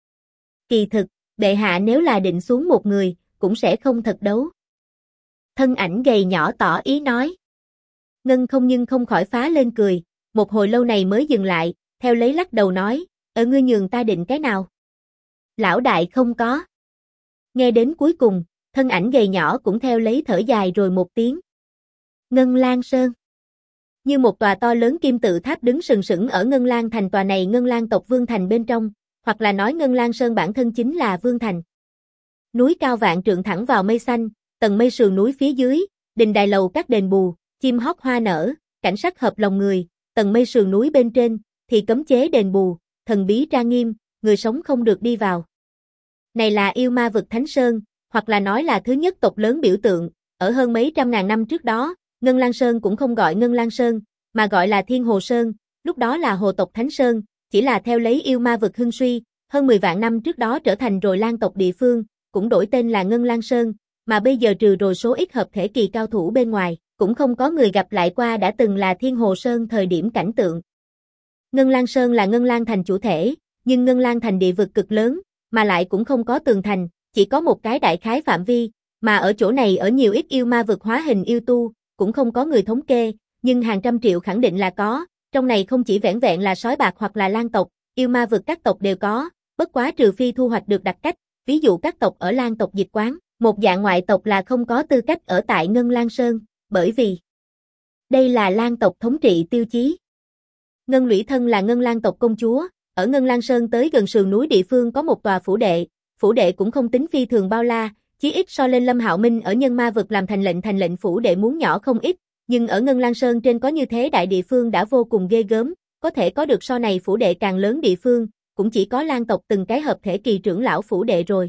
Kỳ thực, bệ hạ nếu là định xuống một người, cũng sẽ không thật đấu. Thân ảnh gầy nhỏ tỏ ý nói. Ngân không nhưng không khỏi phá lên cười, một hồi lâu này mới dừng lại, theo lấy lắc đầu nói, ngươi nhường ta định cái nào? Lão đại không có. Nghe đến cuối cùng, thân ảnh gầy nhỏ cũng theo lấy thở dài rồi một tiếng. Ngân Lan Sơn. Như một tòa to lớn kim tự tháp đứng sừng sững ở Ngân Lan thành tòa này Ngân Lan tộc Vương Thành bên trong, hoặc là nói Ngân Lan Sơn bản thân chính là Vương Thành. Núi cao vạn trượng thẳng vào mây xanh, tầng mây sườn núi phía dưới, đình đài lầu các đền bù, chim hót hoa nở, cảnh sắc hợp lòng người, tầng mây sườn núi bên trên, thì cấm chế đền bù, thần bí trang nghiêm, người sống không được đi vào. Này là yêu ma vực Thánh Sơn, hoặc là nói là thứ nhất tộc lớn biểu tượng, ở hơn mấy trăm ngàn năm trước đó, Ngân Lan Sơn cũng không gọi Ngân Lan Sơn, mà gọi là Thiên Hồ Sơn, lúc đó là hồ tộc Thánh Sơn, chỉ là theo lấy yêu ma vực hưng suy, hơn 10 vạn năm trước đó trở thành rồi Lan tộc địa phương, cũng đổi tên là Ngân Lan Sơn, mà bây giờ trừ rồi số ít hợp thể kỳ cao thủ bên ngoài, cũng không có người gặp lại qua đã từng là Thiên Hồ Sơn thời điểm cảnh tượng. Ngân Lan Sơn là Ngân Lan thành chủ thể, nhưng Ngân Lan thành địa vực cực lớn, mà lại cũng không có tường thành, chỉ có một cái đại khái phạm vi, mà ở chỗ này ở nhiều ít yêu ma vực hóa hình yêu tu, cũng không có người thống kê, nhưng hàng trăm triệu khẳng định là có, trong này không chỉ vẻn vẹn là sói bạc hoặc là Lan tộc, yêu ma vực các tộc đều có, bất quá trừ phi thu hoạch được đặc cách, ví dụ các tộc ở Lan tộc dịch quán, một dạng ngoại tộc là không có tư cách ở tại Ngân Lan Sơn, bởi vì đây là Lan tộc thống trị tiêu chí. Ngân Lũy Thân là Ngân Lan tộc công chúa, ở Ngân Lan Sơn tới gần sườn núi địa phương có một tòa phủ đệ cũng không tính phi thường bao la, chí ít so lên Lâm Hạo Minh ở Nhân Ma vực làm thành lệnh phủ đệ muốn nhỏ không ít, nhưng ở Ngân Lan Sơn trên có như thế đại địa phương đã vô cùng ghê gớm, có thể có được so này phủ đệ càng lớn địa phương, cũng chỉ có Lan tộc từng cái hợp thể kỳ trưởng lão phủ đệ rồi.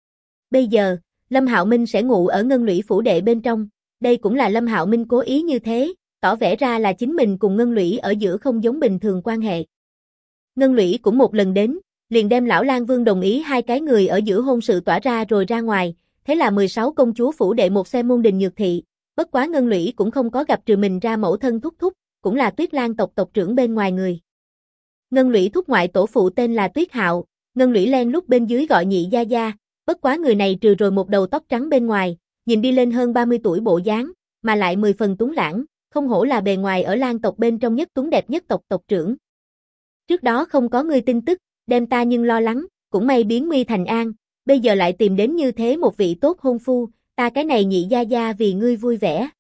Bây giờ, Lâm Hạo Minh sẽ ngủ ở Ngân Lũy phủ đệ bên trong, đây cũng là Lâm Hạo Minh cố ý như thế, tỏ vẻ ra là chính mình cùng Ngân Lũy ở giữa không giống bình thường quan hệ. Ngân Lũy cũng một lần đến, liền đem lão Lan Vương đồng ý hai cái người ở giữa hôn sự tỏa ra rồi ra ngoài, thế là 16 công chúa phủ đệ một xe môn đình nhược thị, bất quá Ngân Lũy cũng không có gặp trừ mình ra mẫu thân thúc thúc, cũng là Tuyết Lan tộc tộc trưởng bên ngoài người. Ngân Lũy thúc ngoại tổ phụ tên là Tuyết Hạo, Ngân Lũy len lúc bên dưới gọi nhị gia gia, bất quá người này trừ rồi một đầu tóc trắng bên ngoài, nhìn đi lên hơn 30 tuổi bộ dáng, mà lại 10 phần tuấn lãng, không hổ là bề ngoài ở Lan tộc bên trong nhất tuấn đẹp nhất tộc tộc trưởng. Trước đó không có ngươi tin tức, đem ta nhưng lo lắng, cũng may biến nguy thành an, bây giờ lại tìm đến như thế một vị tốt hôn phu, ta cái này nhị gia gia vì ngươi vui vẻ.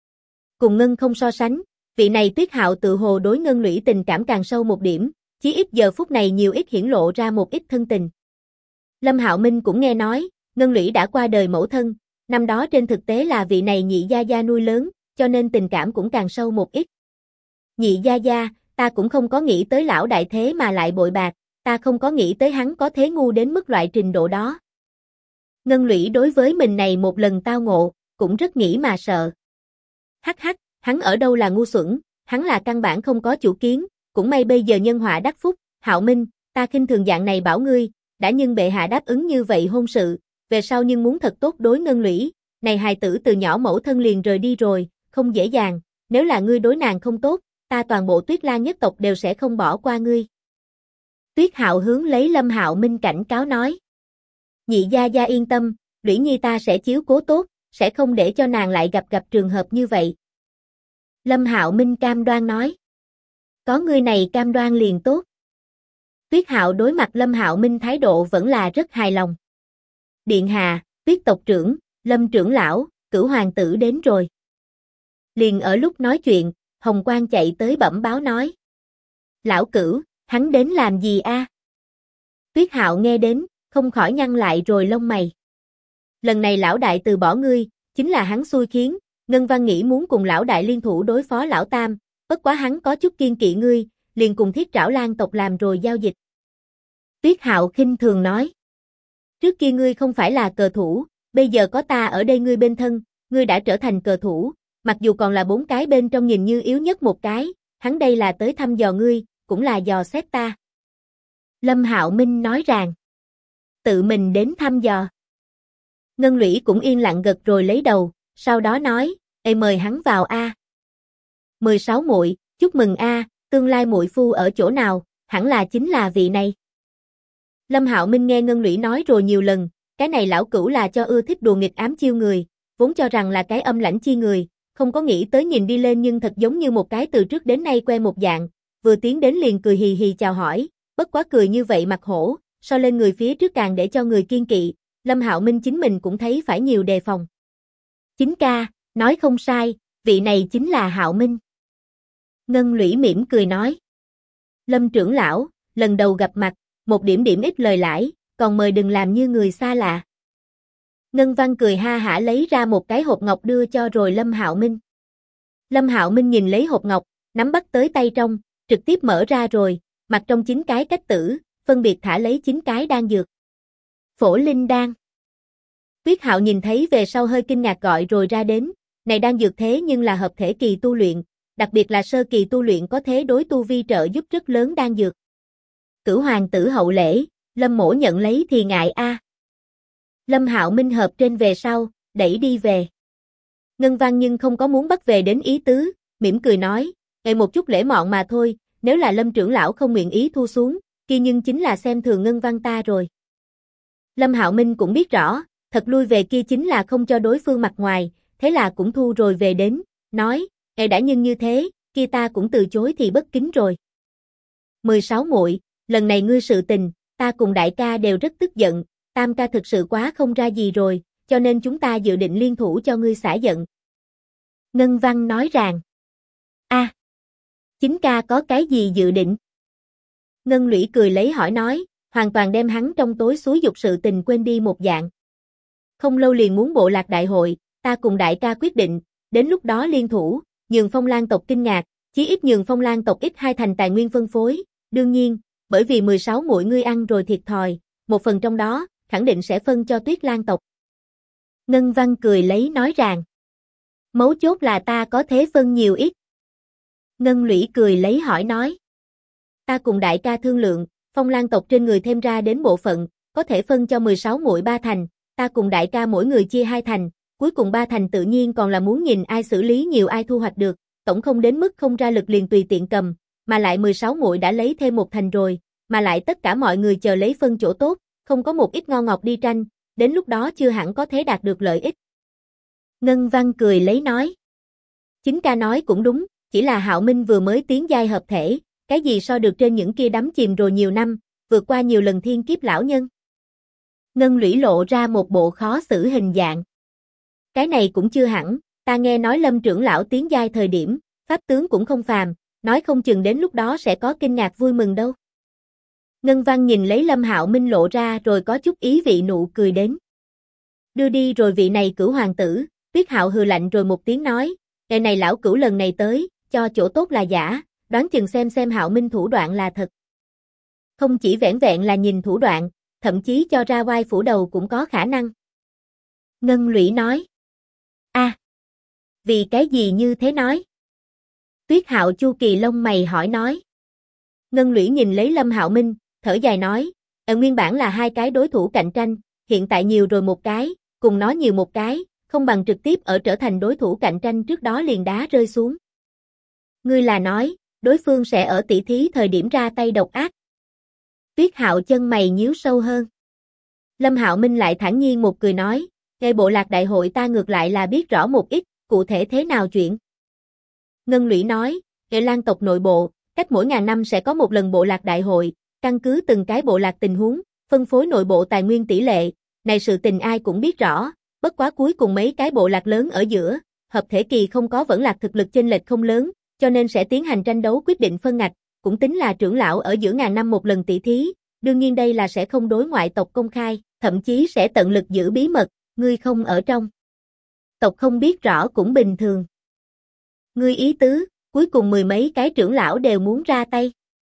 Cùng Ngân không so sánh, vị này Tuyết Hạo tự hồ đối Ngân Lũy tình cảm càng sâu một điểm, chí ít giờ phút này nhiều ít hiển lộ ra một ít thân tình. Lâm Hạo Minh cũng nghe nói, Ngân Lũy đã qua đời mẫu thân, năm đó trên thực tế là vị này nhị gia gia nuôi lớn, cho nên tình cảm cũng càng sâu một ít. Nhị gia gia, ta cũng không có nghĩ tới lão đại thế mà lại bội bạc, ta không có nghĩ tới hắn có thế ngu đến mức loại trình độ đó. Ngân Lũy đối với mình này một lần tao ngộ, cũng rất nghĩ mà sợ. Hắc hắc, hắn ở đâu là ngu xuẩn, hắn là căn bản không có chủ kiến, cũng may bây giờ nhân họa đắc phúc, Hạo Minh, ta khinh thường dạng này bảo ngươi, đã nhưng bệ hạ đáp ứng như vậy hôn sự, về sau nhưng muốn thật tốt đối Ngân Lũy, này hài tử từ nhỏ mẫu thân liền rời đi rồi, không dễ dàng, nếu là ngươi đối nàng không tốt, ta toàn bộ Tuyết Lan nhất tộc đều sẽ không bỏ qua ngươi. Tuyết Hạo hướng lấy Lâm Hạo Minh cảnh cáo nói. nhị gia gia yên tâm, Lũy Nhi ta sẽ chiếu cố tốt, sẽ không để cho nàng lại gặp trường hợp như vậy. Lâm Hạo Minh cam đoan nói. Có người này cam đoan liền tốt. Tuyết Hạo đối mặt Lâm Hạo Minh thái độ vẫn là rất hài lòng. Điện hạ, Tuyết tộc trưởng, Lâm trưởng lão, Cửu hoàng tử đến rồi. Liền ở lúc nói chuyện, Hồng Quang chạy tới bẩm báo nói. Lão Cửu, hắn đến làm gì a? Tuyết Hạo nghe đến, không khỏi nhăn lại rồi lông mày. Lần này lão đại từ bỏ ngươi, chính là hắn xui khiến, Ngân Văn nghĩ muốn cùng lão đại liên thủ đối phó lão tam, bất quá hắn có chút kiên kỵ ngươi, liền cùng Thiết Trảo Lang tộc làm rồi giao dịch. Tuyết Hạo khinh thường nói. Trước kia ngươi không phải là cờ thủ, bây giờ có ta ở đây ngươi bên thân, ngươi đã trở thành cờ thủ, mặc dù còn là 4 cái bên trong nhìn như yếu nhất một cái, hắn đây là tới thăm dò ngươi, cũng là dò xét ta. Lâm Hạo Minh nói rằng, tự mình đến thăm dò. Ngân Lũy cũng yên lặng gật rồi lấy đầu, sau đó nói, mời hắn vào a. 16 muội, chúc mừng a, tương lai muội phu ở chỗ nào, hẳn là chính là vị này. Lâm Hạo Minh nghe Ngân Lũy nói rồi nhiều lần, cái này lão cửu là cho ưa thích đùa nghịch ám chiêu người, vốn cho rằng là cái âm lãnh chi người, không có nghĩ tới nhìn đi lên nhưng thật giống như một cái từ trước đến nay quen một dạng, vừa tiến đến liền cười hì hì chào hỏi, bất quá cười như vậy mặt hổ, so lên người phía trước càng để cho người kiên kỵ, Lâm Hạo Minh chính mình cũng thấy phải nhiều đề phòng. Chính ca, nói không sai, vị này chính là Hạo Minh. Ngân Lũy mỉm cười nói. Lâm trưởng lão, lần đầu gặp mặt, một điểm ít lời lãi, còn mời đừng làm như người xa lạ. Ngân Văn cười ha hả lấy ra một cái hộp ngọc đưa cho rồi Lâm Hạo Minh. Lâm Hạo Minh nhìn lấy hộp ngọc, nắm bắt tới tay trong, trực tiếp mở ra rồi, mặt trong 9 cái cách tử, phân biệt thả lấy 9 cái đan dược. Phổ linh đan. Tuyết Hạo nhìn thấy về sau hơi kinh ngạc gọi rồi ra đến, này đan dược thế nhưng là hợp thể kỳ tu luyện, đặc biệt là sơ kỳ tu luyện có thế đối tu vi trợ giúp rất lớn đan dược. Cửu hoàng tử hậu lễ, Lâm mỗ nhận lấy thì ngại a. Lâm Hạo Minh hợp trên về sau, đẩy đi về. Ngân Văn nhưng không có muốn bắt về đến ý tứ, mỉm cười nói, một chút lễ mọn mà thôi, nếu là Lâm trưởng lão không nguyện ý thu xuống, kia nhưng chính là xem thường Ngân Văn ta rồi. Lâm Hạo Minh cũng biết rõ, thật lui về kia chính là không cho đối phương mặt ngoài, thế là cũng thu rồi về đến, nói, đã nhưng như thế, kia ta cũng từ chối thì bất kính rồi. 16 muội, lần này ngươi sự tình, ta cùng đại ca đều rất tức giận, tam ca thực sự quá không ra gì rồi, cho nên chúng ta dự định liên thủ cho ngươi xả giận. Ngân Văn nói rằng, chính ca có cái gì dự định? Ngân Lũy cười lấy hỏi nói, hoàn toàn đem hắn trong tối xúi dục sự tình quên đi một dạng. Không lâu liền muốn bộ lạc đại hội, ta cùng đại ca quyết định, đến lúc đó liên thủ, nhường Phong Lan tộc kinh ngạc, chí ít nhường Phong Lan tộc ít 2 thành tài nguyên phân phối, đương nhiên, bởi vì 16 muội ngươi ăn rồi thiệt thòi, một phần trong đó, khẳng định sẽ phân cho Tuyết Lan tộc. Ngân Văn cười lấy nói rằng, mấu chốt là ta có thế phân nhiều ít. Ngân Lũy cười lấy hỏi nói, ta cùng đại ca thương lượng, Phong Lan tộc trên người thêm ra đến bộ phận, có thể phân cho 16 muội 3 thành, ta cùng đại ca mỗi người chia 2 thành, cuối cùng 3 thành tự nhiên còn là muốn nhìn ai xử lý nhiều ai thu hoạch được, tổng không đến mức không ra lực liền tùy tiện cầm, mà lại 16 muội đã lấy thêm 1 thành rồi, mà lại tất cả mọi người chờ lấy phân chỗ tốt, không có một ít ngon ngọt đi tranh, đến lúc đó chưa hẳn có thể đạt được lợi ích. Ngân Văn cười lấy nói, chính ca nói cũng đúng, chỉ là Hạo Minh vừa mới tiến giai hợp thể, cái gì so được trên những kia đắm chìm rồi nhiều năm, vượt qua nhiều lần thiên kiếp lão nhân. Ngân Lũy lộ ra một bộ khó xử hình dạng. Cái này cũng chưa hẳn, ta nghe nói Lâm trưởng lão tiến giai thời điểm, pháp tướng cũng không phàm, nói không chừng đến lúc đó sẽ có kinh ngạc vui mừng đâu. Ngân Văn nhìn lấy Lâm Hạo Minh lộ ra rồi có chút ý vị nụ cười đến. Đưa đi rồi vị này Cửu hoàng tử, Tuyết Hạo hừ lạnh rồi một tiếng nói, ngày này lão Cửu lần này tới, cho chỗ tốt là giả, đoán chừng xem Hạo Minh thủ đoạn là thật. Không chỉ vẻn vẹn là nhìn thủ đoạn, thậm chí cho ra oai phủ đầu cũng có khả năng. Ngân Lũy nói. Vì cái gì như thế nói? Tuyết Hạo chu kỳ lông mày hỏi nói. Ngân Lũy nhìn lấy Lâm Hạo Minh, thở dài nói, nguyên bản là 2 cái đối thủ cạnh tranh, hiện tại nhiều rồi một cái, cùng nó nhiều một cái, không bằng trực tiếp ở trở thành đối thủ cạnh tranh trước đó liền đá rơi xuống. Ngươi là nói, đối phương sẽ ở tỷ thí thời điểm ra tay độc ác. Tuyết Hạo chân mày nhíu sâu hơn. Lâm Hạo Minh lại thản nhiên một cười nói, ngay bộ lạc đại hội ta ngược lại là biết rõ một ít, cụ thể thế nào chuyện? Ngân Lũy nói, Nghệ Lan tộc nội bộ, cách mỗi ngàn năm sẽ có một lần bộ lạc đại hội, căn cứ từng cái bộ lạc tình huống, phân phối nội bộ tài nguyên tỷ lệ, này sự tình ai cũng biết rõ, bất quá cuối cùng mấy cái bộ lạc lớn ở giữa, hợp thể kỳ không có vẫn lạc thực lực chênh lệch không lớn, cho nên sẽ tiến hành tranh đấu quyết định phân ngạch, cũng tính là trưởng lão ở giữa ngàn năm một lần tỷ thí, đương nhiên đây là sẽ không đối ngoại tộc công khai, thậm chí sẽ tận lực giữ bí mật, ngươi không ở trong. Tộc không biết rõ cũng bình thường. Ngươi ý tứ, cuối cùng mười mấy cái trưởng lão đều muốn ra tay.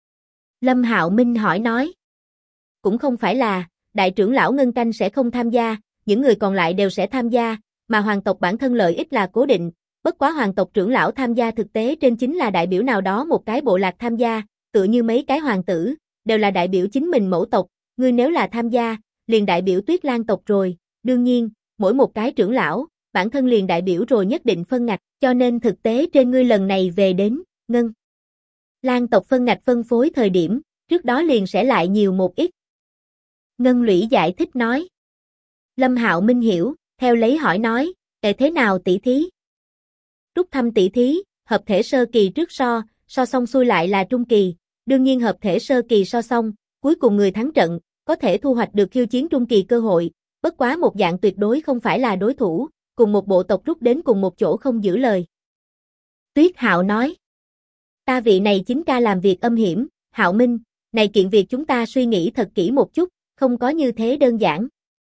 Lâm Hạo Minh hỏi nói. Cũng không phải là, đại trưởng lão Ngân Canh sẽ không tham gia, những người còn lại đều sẽ tham gia, mà hoàng tộc bản thân lợi ích là cố định, bất quá hoàng tộc trưởng lão tham gia thực tế trên chính là đại biểu nào đó một cái bộ lạc tham gia, tựa như mấy cái hoàng tử, đều là đại biểu chính mình mẫu tộc, ngươi nếu là tham gia, liền đại biểu Tuyết Lan tộc rồi, đương nhiên, mỗi một cái trưởng lão, bản thân liền đại biểu rồi nhất định phân ngạch, cho nên thực tế trên ngươi lần này về đến, Ngân Lan tộc phân ngạch phân phối thời điểm, trước đó liền sẽ lại nhiều một ít. Ngân Lũy giải thích nói. Lâm Hạo Minh hiểu, theo lấy hỏi nói, thế nào tỷ thí? Rút thăm tỷ thí, hợp thể sơ kỳ trước so xong xuôi lại là trung kỳ, đương nhiên hợp thể sơ kỳ so xong, cuối cùng người thắng trận, có thể thu hoạch được khiêu chiến trung kỳ cơ hội, bất quá một dạng tuyệt đối không phải là đối thủ, cùng một bộ tộc rút đến cùng một chỗ không giữ lời. Tuyết Hạo nói, ta vị này chính ca làm việc âm hiểm, Hạo Minh, này kiện việc chúng ta suy nghĩ thật kỹ một chút, không có như thế đơn giản.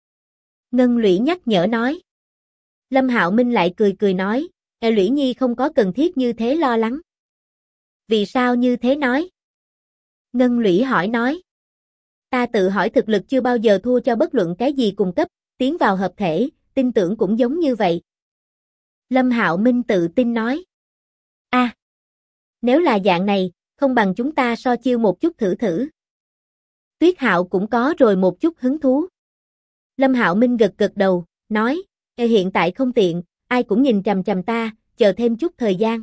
Ngân Lũy nhắc nhở nói. Lâm Hạo Minh lại cười nói, Lũy Nhi không có cần thiết như thế lo lắng. Vì sao như thế nói? Ngân Lũy hỏi nói. Ta tự hỏi thực lực chưa bao giờ thua cho bất luận cái gì cùng cấp, tiến vào hợp thể, tin tưởng cũng giống như vậy. Lâm Hạo Minh tự tin nói. Nếu là dạng này, không bằng chúng ta so chiêu một chút thử thử. Tuyết Hạo cũng có rồi một chút hứng thú. Lâm Hạo Minh gật đầu, nói, hiện tại không tiện, ai cũng nhìn chằm chằm ta, chờ thêm chút thời gian.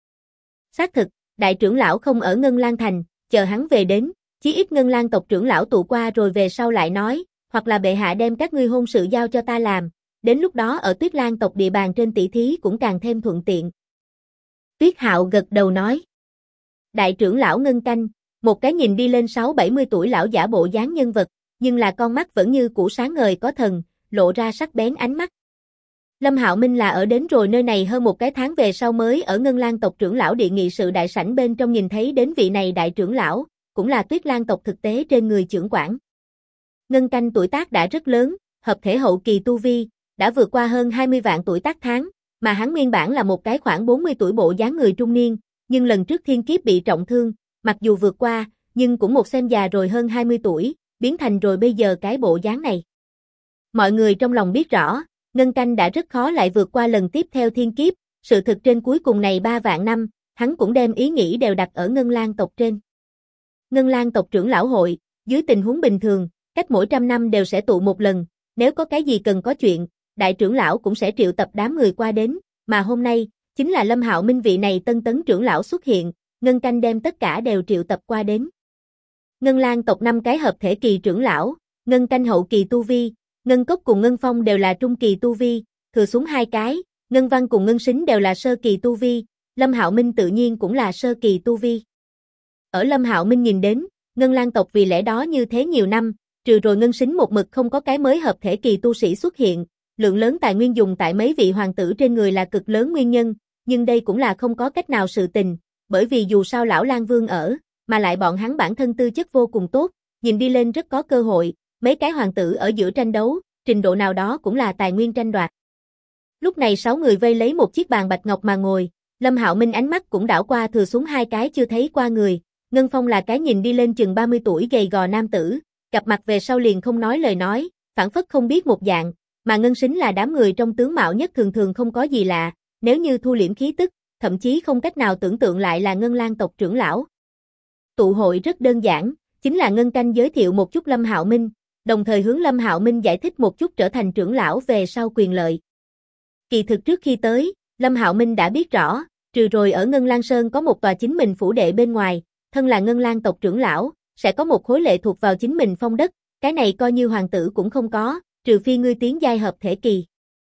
Xác thực, đại trưởng lão không ở Ngân Lan Thành, chờ hắn về đến, chí ít Ngân Lan tộc trưởng lão tụ qua rồi về sau lại nói, hoặc là bệ hạ đem các ngươi hôn sự giao cho ta làm, đến lúc đó ở Tuyết Lan tộc địa bàn trên tỷ thí cũng càng thêm thuận tiện. Tuyết Hạo gật đầu nói. Đại trưởng lão Ngân Canh, một cái nhìn đi lên 6-70 tuổi lão giả bộ dáng nhân vật, nhưng là con mắt vẫn như cũ sáng ngời có thần, lộ ra sắc bén ánh mắt. Lâm Hạo Minh là ở đến rồi nơi này hơn một cái tháng về sau mới ở Ngân Lan tộc trưởng lão điện nghị sự đại sảnh bên trong nhìn thấy đến vị này đại trưởng lão, cũng là Tuyết Lan tộc thực tế trên người trưởng quản. Ngân Canh tuổi tác đã rất lớn, hợp thể hậu kỳ tu vi, đã vượt qua hơn 20 vạn tuổi tác tháng, mà hắn nguyên bản là một cái khoảng 40 tuổi bộ dáng người trung niên, nhưng lần trước thiên kiếp bị trọng thương, mặc dù vượt qua, nhưng cũng một xem già rồi hơn 20 tuổi, biến thành rồi bây giờ cái bộ dáng này. Mọi người trong lòng biết rõ, Ngân Canh đã rất khó lại vượt qua lần tiếp theo thiên kiếp, sự thực trên cuối cùng này 3 vạn năm, hắn cũng đem ý nghĩ đều đặt ở Ngân Lan tộc trên. Ngân Lan tộc trưởng lão hội, dưới tình huống bình thường, cách mỗi 100 năm đều sẽ tụ một lần, nếu có cái gì cần có chuyện, đại trưởng lão cũng sẽ triệu tập đám người qua đến, mà hôm nay, chính là Lâm Hạo Minh vị này tân tấn trưởng lão xuất hiện, Ngân Canh đem tất cả đều triệu tập qua đến. Ngân Lan tộc 5 cái hợp thể kỳ trưởng lão, Ngân Canh hậu kỳ tu vi, Ngân Cốc cùng Ngân Phong đều là trung kỳ tu vi, thừa xuống 2 cái, Ngân Văn cùng Ngân Sính đều là sơ kỳ tu vi, Lâm Hạo Minh tự nhiên cũng là sơ kỳ tu vi. Ở Lâm Hạo Minh nhìn đến, Ngân Lan tộc vì lẽ đó như thế nhiều năm, trừ rồi Ngân Sính một mực không có cái mới hợp thể kỳ tu sĩ xuất hiện, lượng lớn tài nguyên dùng tại mấy vị hoàng tử trên người là cực lớn nguyên nhân, nhưng đây cũng là không có cách nào sự tình, bởi vì dù sao lão Lang Vương ở, mà lại bọn hắn bản thân tư chất vô cùng tốt, nhìn đi lên rất có cơ hội, mấy cái hoàng tử ở giữa tranh đấu, trình độ nào đó cũng là tài nguyên tranh đoạt. Lúc này 6 người vây lấy một chiếc bàn bạch ngọc mà ngồi, Lâm Hạo Minh ánh mắt cũng đảo qua thừa xuống 2 cái chưa thấy qua người, Ngân Phong là cái nhìn đi lên chừng 30 tuổi gầy gò nam tử, gặp mặt về sau liền không nói lời nói, phảng phất không biết một dạng, mà Ngân Sính là đám người trong tướng mạo nhất thường không có gì lạ, nếu như thu liễm khí tức, thậm chí không cách nào tưởng tượng lại là Ngân Lan tộc trưởng lão. Tụ hội rất đơn giản, chính là Ngân Canh giới thiệu một chút Lâm Hạo Minh, đồng thời hướng Lâm Hạo Minh giải thích một chút trở thành trưởng lão về sau quyền lợi. Kỳ thực trước khi tới, Lâm Hạo Minh đã biết rõ, trừ rồi ở Ngân Lan Sơn có một tòa chính mình phủ đệ bên ngoài, thân là Ngân Lan tộc trưởng lão, sẽ có một khối lệ thuộc vào chính mình phong đất, Cái này coi như hoàng tử cũng không có, trừ phi ngươi tiến giai hợp thể kỳ.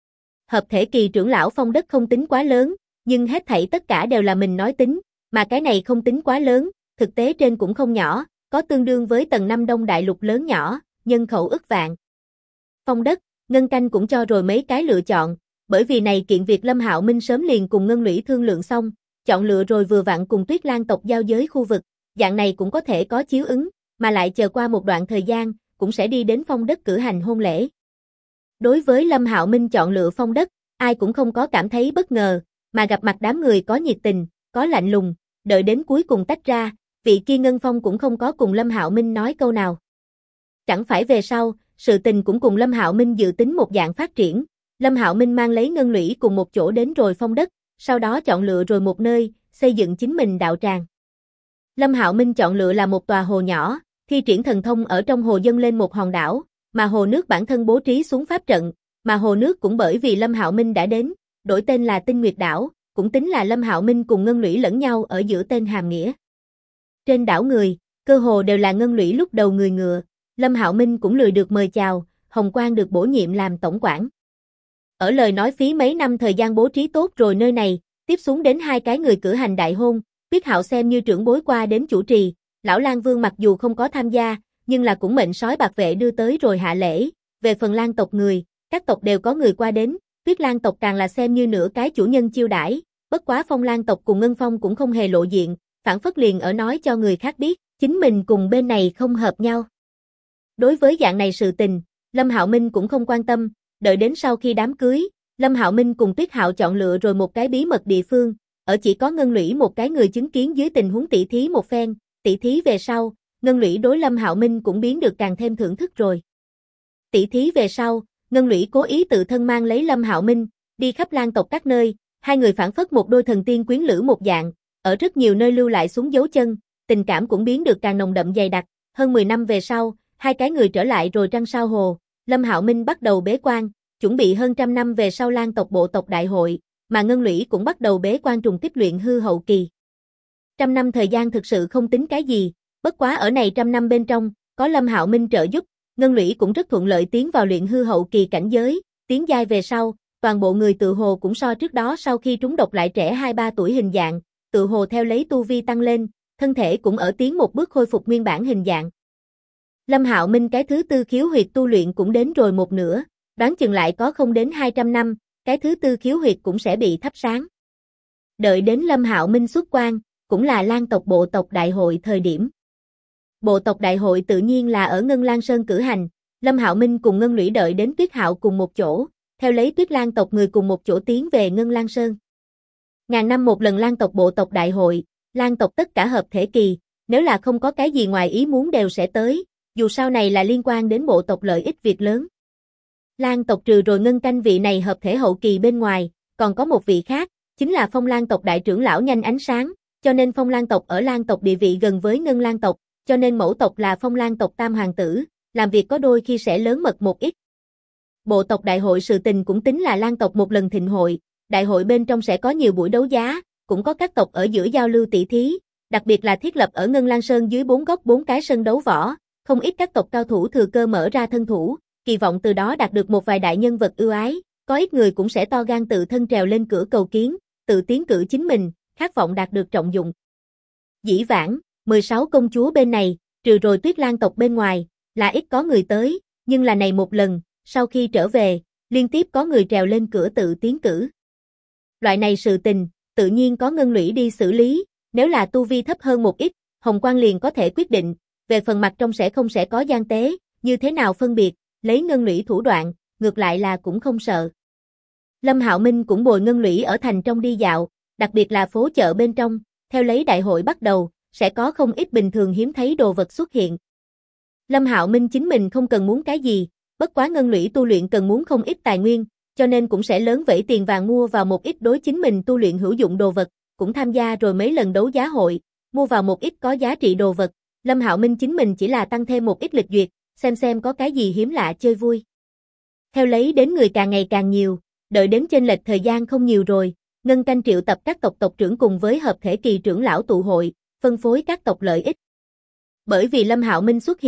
Hợp thể kỳ trưởng lão phong đất không tính quá lớn, nhưng hết thảy tất cả đều là mình nói tính, mà cái này không tính quá lớn, thực tế trên cũng không nhỏ, có tương đương với tầng 5 Đông Đại Lục lớn nhỏ, nhân khẩu ức vạn. Phong đất, Ngân Canh cũng cho rồi mấy cái lựa chọn, bởi vì này kiện việc Lâm Hạo Minh sớm liền cùng Ngân Lũy thương lượng xong, chọn lựa rồi vừa vặn cùng Tuyết Lang tộc giao giới khu vực, dạng này cũng có thể có chiếu ứng, mà lại chờ qua một đoạn thời gian, cũng sẽ đi đến phong đất cử hành hôn lễ. Đối với Lâm Hạo Minh chọn lựa phong đất, ai cũng không có cảm thấy bất ngờ, mà gặp mặt đám người có nhiệt tình, có lạnh lùng, đợi đến cuối cùng tách ra, vị kia Ngân Phong cũng không có cùng Lâm Hạo Minh nói câu nào. Chẳng phải về sau, sự tình cũng cùng Lâm Hạo Minh dự tính một dạng phát triển, Lâm Hạo Minh mang lấy Ngân Lũy cùng một chỗ đến rồi phong đất, sau đó chọn lựa rồi một nơi, xây dựng chính mình đạo tràng. Lâm Hạo Minh chọn lựa là một tòa hồ nhỏ, thi triển thần thông ở trong hồ dâng lên một hòn đảo, mà hồ nước bản thân bố trí xuống pháp trận, mà hồ nước cũng bởi vì Lâm Hạo Minh đã đến, đổi tên là Tinh Nguyệt đảo, cũng tính là Lâm Hạo Minh cùng Ngân Lũy lẫn nhau ở giữa tên hàm nghĩa. Trên đảo người, cơ hồ đều là Ngân Lũy lúc đầu người ngựa, Lâm Hạo Minh cũng lười được mời chào, Hồng Quang được bổ nhiệm làm tổng quản. Ở lời nói phí mấy năm thời gian bố trí tốt rồi nơi này, tiếp xuống đến hai cái người cử hành đại hôn, Tuyết Hạo xem như trưởng bối qua đến chủ trì, lão Lang Vương mặc dù không có tham gia, nhưng là cũng mệnh sói bạc vệ đưa tới rồi hạ lễ, về phần Lang tộc người, các tộc đều có người qua đến, Tuyết Lang tộc càng là xem như nửa cái chủ nhân chiêu đãi, bất quá Phong Lang tộc cùng Ngân Phong cũng không hề lộ diện, phản phất liền ở nói cho người khác biết, chính mình cùng bên này không hợp nhau. Đối với dạng này sự tình, Lâm Hạo Minh cũng không quan tâm, đợi đến sau khi đám cưới, Lâm Hạo Minh cùng Tuyết Hạo chọn lựa rồi một cái bí mật địa phương, ở chỉ có Ngân Lũy một cái người chứng kiến dưới tình huống tỉ thí một phen, tỉ thí về sau, Ngân Lũy đối Lâm Hạo Minh cũng biến được càng thêm thưởng thức rồi. Tỉ thí về sau, Ngân Lũy cố ý tự thân mang lấy Lâm Hạo Minh, đi khắp Lang tộc các nơi, hai người phản phất một đôi thần tiên quyến lữ một dạng, ở rất nhiều nơi lưu lại xuống dấu chân, tình cảm cũng biến được càng nồng đậm dày đặc, hơn 10 năm về sau, hai cái người trở lại rồi trăng sao hồ, Lâm Hạo Minh bắt đầu bế quan, chuẩn bị hơn trăm năm về sau Lang tộc bộ tộc đại hội, mà Ngân Lũy cũng bắt đầu bế quan trùng kích luyện hư hậu kỳ. Trăm năm thời gian thực sự không tính cái gì, bất quá ở này trăm năm bên trong, có Lâm Hạo Minh trợ giúp, Ngân Lũy cũng rất thuận lợi tiến vào luyện hư hậu kỳ cảnh giới, tiến giai về sau, toàn bộ người tự hồ cũng so trước đó sau khi trúng độc lại trẻ 2-3 tuổi hình dạng, tự hồ theo lấy tu vi tăng lên, thân thể cũng ở tiến một bước khôi phục nguyên bản hình dạng. Lâm Hạo Minh cái thứ tư khiếu huyệt tu luyện cũng đến rồi một nửa, đoán chừng lại có không đến 200 năm, cái thứ tư khiếu huyệt cũng sẽ bị thắp sáng. Đợi đến Lâm Hạo Minh xuất quan, cũng là Lang tộc bộ tộc đại hội thời điểm. Bộ tộc đại hội tự nhiên là ở Ngân Lang Sơn cử hành, Lâm Hạo Minh cùng Ngân Lũy đợi đến Tuyết Hạo cùng một chỗ, theo lấy Tuyết Lang tộc người cùng một chỗ tiến về Ngân Lang Sơn. Ngàn năm một lần Lang tộc bộ tộc đại hội, Lang tộc tất cả hợp thể kỳ, nếu là không có cái gì ngoài ý muốn đều sẽ tới, dù sau này là liên quan đến bộ tộc lợi ích việc lớn. Lang tộc trừ rồi Ngân Canh vị này hợp thể hậu kỳ bên ngoài, còn có một vị khác, chính là Phong Lang tộc đại trưởng lão Nhanh Ánh Sáng, cho nên Phong Lang tộc ở Lang tộc địa vị gần với Ngân Lang tộc, cho nên mẫu tộc là Phong Lang tộc tam hoàng tử, làm việc có đôi khi sẽ lớn mật một ít. Bộ tộc đại hội sự tình cũng tính là Lang tộc một lần thịnh hội, đại hội bên trong sẽ có nhiều buổi đấu giá, cũng có các tộc ở giữa giao lưu tỷ thí, đặc biệt là thiết lập ở Ngân Lang Sơn dưới 4 góc 4 cái sân đấu võ, không ít các tộc cao thủ thừa cơ mở ra thân thủ, kỳ vọng từ đó đạt được một vài đại nhân vật ưu ái, có ít người cũng sẽ to gan tự thân trèo lên cửa cầu kiến, tự tiến cử chính mình, khát vọng đạt được trọng dụng. Dĩ vãng, 16 công chúa bên này, trừ rồi Tuyết Lang tộc bên ngoài, là ít có người tới, nhưng là này một lần, sau khi trở về, liên tiếp có người trèo lên cửa tự tiến cử. Loại này sự tình, tự nhiên có Ngân Lũy đi xử lý, nếu là tu vi thấp hơn một ít, Hồng Quang liền có thể quyết định, về phần mặt trong sẽ có gian tế, như thế nào phân biệt, lấy Ngân Lũy thủ đoạn, ngược lại là cũng không sợ. Lâm Hạo Minh cũng bồi Ngân Lũy ở thành trong đi dạo, đặc biệt là phố chợ bên trong, theo lấy đại hội bắt đầu, sẽ có không ít bình thường hiếm thấy đồ vật xuất hiện. Lâm Hạo Minh chính mình không cần muốn cái gì, bất quá Ngân Lũy tu luyện cần muốn không ít tài nguyên, cho nên cũng sẽ lớn vẩy tiền vàng mua vào một ít đối chính mình tu luyện hữu dụng đồ vật, cũng tham gia rồi mấy lần đấu giá hội, mua vào một ít có giá trị đồ vật. Lâm Hạo Minh chính mình chỉ là tăng thêm một ít lịch duyệt, xem có cái gì hiếm lạ chơi vui. Theo lấy đến người càng ngày càng nhiều, đợi đến chênh lệch thời gian không nhiều rồi, Ngân Canh triệu tập các tộc trưởng cùng với hợp thể kỳ trưởng lão tụ hội, phân phối các tộc lợi ích. Bởi vì Lâm Hạo Minh xuất hiện,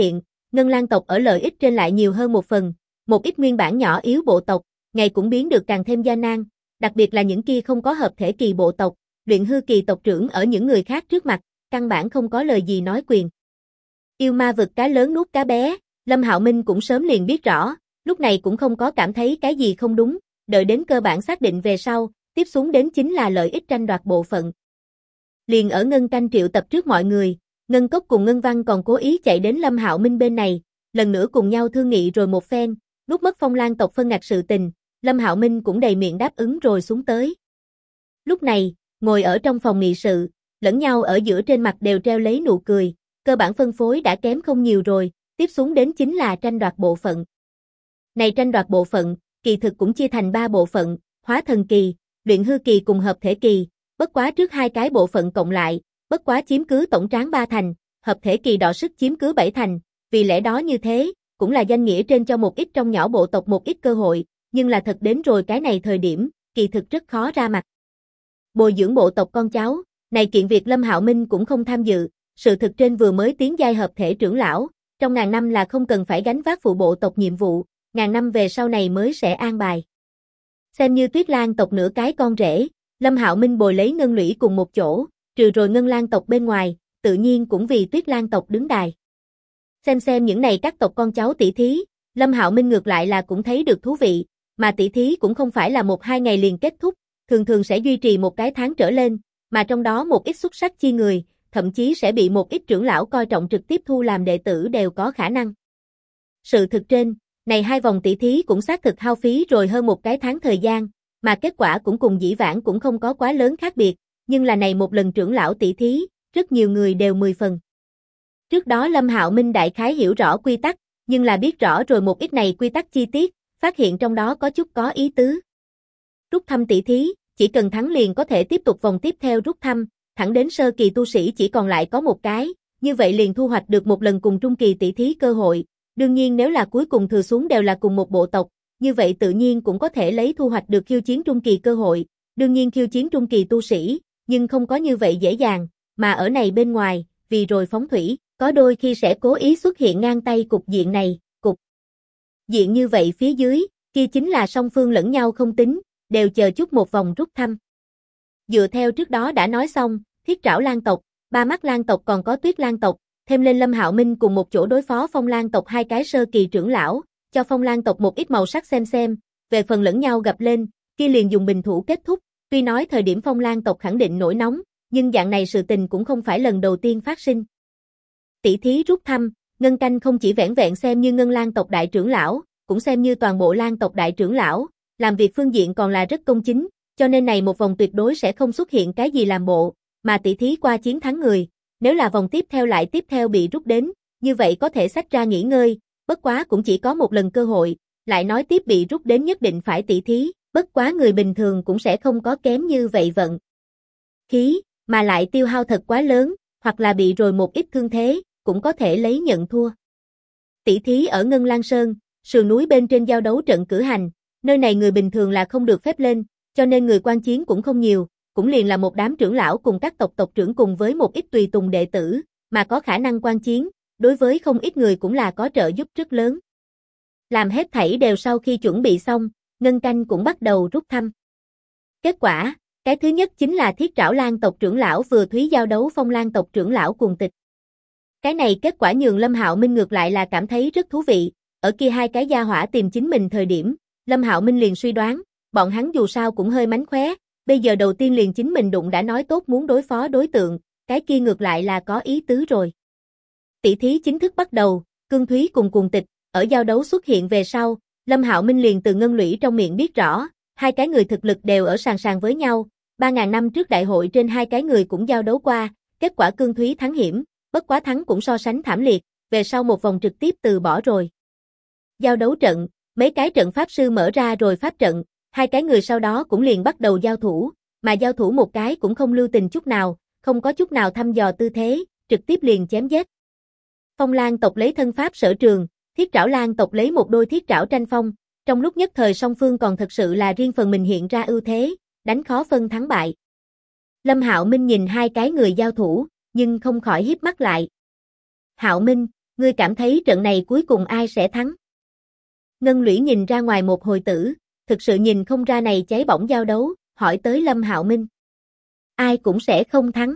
Ngân Lang tộc ở lợi ích trên lại nhiều hơn một phần, một ít nguyên bản nhỏ yếu bộ tộc, ngày cũng biến được càng thêm gian nan, đặc biệt là những kia không có hợp thể kỳ bộ tộc, luyện hư kỳ tộc trưởng ở những người khác trước mặt, căn bản không có lời gì nói quyền. Yêu ma vực cá lớn nuốt cá bé, Lâm Hạo Minh cũng sớm liền biết rõ, lúc này cũng không có cảm thấy cái gì không đúng, đợi đến cơ bản xác định về sau, tiếp xuống đến chính là lợi ích tranh đoạt bộ phận. Liền ở Ngân Canh triệu tập trước mọi người, Ngân Cốc cùng Ngân Văn còn cố ý chạy đến Lâm Hạo Minh bên này, lần nữa cùng nhau thương nghị rồi một phen, lúc mất Phong Lang tộc phân ngạch sự tình, Lâm Hạo Minh cũng đầy miệng đáp ứng rồi xuống tới. Lúc này, ngồi ở trong phòng nghị sự, lẫn nhau ở giữa trên mặt đều treo lấy nụ cười, cơ bản phân phối đã kém không nhiều rồi, tiếp xuống đến chính là tranh đoạt bộ phận. Này tranh đoạt bộ phận, kỳ thực cũng chia thành 3 bộ phận, hóa thần kỳ, luyện hư kỳ cùng hợp thể kỳ, bất quá trước hai cái bộ phận cộng lại, bất quá chiếm cứ tổng tráng 3 thành, hợp thể kỳ đọ sức chiếm cứ 7 thành, vì lẽ đó như thế, cũng là danh nghĩa trên cho một ít trong nhỏ bộ tộc một ít cơ hội, nhưng là thật đến rồi cái này thời điểm, kỳ thực rất khó ra mặt. Bồi dưỡng bộ tộc con cháu, này kiện việc Lâm Hạo Minh cũng không tham dự, sự thực trên vừa mới tiến giai hợp thể trưởng lão, trong ngàn năm là không cần phải gánh vác phụ bộ tộc nhiệm vụ, ngàn năm về sau này mới sẽ an bài. Xem như Tuyết Lang tộc nửa cái con rể, Lâm Hạo Minh bồi lấy Ngân Lũy cùng một chỗ, trừ rồi Ngân Lang tộc bên ngoài, tự nhiên cũng vì Tuyết Lang tộc đứng đài. Xem những này các tộc con cháu tỷ thí, Lâm Hạo Minh ngược lại là cũng thấy được thú vị, mà tỷ thí cũng không phải là 1-2 ngày liền kết thúc, thường thường sẽ duy trì một cái tháng trở lên, mà trong đó một ít xuất sắc chi người, thậm chí sẽ bị một ít trưởng lão coi trọng trực tiếp thu làm đệ tử đều có khả năng. Sự thực trên, này 2 vòng tỷ thí cũng xác thực hao phí rồi hơn một cái tháng thời gian, mà kết quả cũng cùng dĩ vãng cũng không có quá lớn khác biệt, nhưng là này một lần trưởng lão tỷ thí, rất nhiều người đều 10 phần. Trước đó Lâm Hạo Minh đại khái hiểu rõ quy tắc, nhưng là biết rõ rồi một ít này quy tắc chi tiết, phát hiện trong đó có chút có ý tứ. Rút thăm tỷ thí, chỉ cần thắng liền có thể tiếp tục vòng tiếp theo rút thăm, thẳng đến sơ kỳ tu sĩ chỉ còn lại có một cái, như vậy liền thu hoạch được một lần cùng trung kỳ tỷ thí cơ hội. Đương nhiên nếu là cuối cùng thừa xuống đều là cùng một bộ tộc, như vậy tự nhiên cũng có thể lấy thu hoạch được khiêu chiến trung kỳ cơ hội. Đương nhiên khiêu chiến trung kỳ tu sĩ, nhưng không có như vậy dễ dàng, mà ở này bên ngoài, vì rồi phóng thủy, có đôi khi sẽ cố ý xuất hiện ngang tay cục diện này, cục diện như vậy phía dưới, kia chính là song phương lẫn nhau không tính, đều chờ chút một vòng rút thăm. Dựa theo trước đó đã nói xong, Thiết Trảo Lang tộc, Ba Mắt Lang tộc còn có Tuyết Lang tộc, thêm lên Lâm Hạo Minh cùng một chỗ đối phó Phong Lang tộc 2 cái sơ kỳ trưởng lão, cho Phong Lang tộc một ít màu sắc xem, về phần lẫn nhau gặp lên, kia liền dùng bình thủ kết thúc, tuy nói thời điểm Phong Lang tộc khẳng định nổi nóng, nhưng dạng này sự tình cũng không phải lần đầu tiên phát sinh. Tỷ thí rút thăm, Ngân Canh không chỉ vẻn vẹn xem như Ngân Lang tộc đại trưởng lão, cũng xem như toàn bộ Lang tộc đại trưởng lão, làm việc phương diện còn là rất công chính, cho nên này một vòng tuyệt đối sẽ không xuất hiện cái gì làm bộ, mà tỷ thí qua chiến thắng người, nếu là vòng tiếp theo lại tiếp theo bị rút đến, như vậy có thể xách ra nghỉ ngơi, bất quá cũng chỉ có một lần cơ hội, lại nói tiếp bị rút đến nhất định phải tỷ thí, bất quá người bình thường cũng sẽ không có kém như vậy vận khí, mà lại tiêu hao thật quá lớn, hoặc là bị rồi một ít thương thế, cũng có thể lấy nhận thua. Tỷ thí ở Ngân Lang Sơn, sườn núi bên trên giao đấu trận cử hành, nơi này người bình thường là không được phép lên, cho nên người quan chiến cũng không nhiều, cũng liền là một đám trưởng lão cùng các tộc tộc trưởng cùng với một ít tùy tùng đệ tử, mà có khả năng quan chiến, đối với không ít người cũng là có trợ giúp rất lớn. Làm hết thảy đều sau khi chuẩn bị xong, Ngân Canh cũng bắt đầu rút thăm. Kết quả, cái thứ nhất chính là Thiết Trảo Lang tộc trưởng lão vừa thúy giao đấu Phong Lang tộc trưởng lão cùng tịch. Cái này kết quả nhường Lâm Hạo Minh ngược lại là cảm thấy rất thú vị, ở kia 2 cái gia hỏa tìm chính mình thời điểm, Lâm Hạo Minh liền suy đoán, bọn hắn dù sao cũng hơi mánh khóe, bây giờ đầu tiên liền chính mình đụng đã nói tốt muốn đối phó đối tượng, cái kia ngược lại là có ý tứ rồi. Tỷ thí chính thức bắt đầu, Cương Thúy cùng Cuồng Tịch, ở giao đấu xuất hiện về sau, Lâm Hạo Minh liền từ Ngân Lũy trong miệng biết rõ, 2 cái người thực lực đều ở sàn với nhau, 3.000 năm trước đại hội trên 2 cái người cũng giao đấu qua, kết quả Cương Thúy thắng hiểm, bất quá thắng cũng so sánh thảm liệt, về sau một vòng trực tiếp từ bỏ rồi. Giao đấu trận, mấy cái trận pháp sư mở ra rồi pháp trận, 2 cái người sau đó cũng liền bắt đầu giao thủ, mà giao thủ một cái cũng không lưu tình chút nào, không có chút nào thăm dò tư thế, trực tiếp liền chém giết. Phong Lang tộc lấy thân pháp sở trường, Thiết Trảo Lang tộc lấy một đôi thiết trảo tranh phong, trong lúc nhất thời song phương còn thật sự là riêng phần mình hiện ra ưu thế, đánh khó phân thắng bại. Lâm Hạo Minh nhìn 2 cái người giao thủ, nhưng không khỏi híp mắt lại. Hạo Minh, ngươi cảm thấy trận này cuối cùng ai sẽ thắng? Ngân Lũy nhìn ra ngoài một hồi tử, thực sự nhìn không ra này cháy bỏng giao đấu, hỏi tới Lâm Hạo Minh. Ai cũng sẽ không thắng.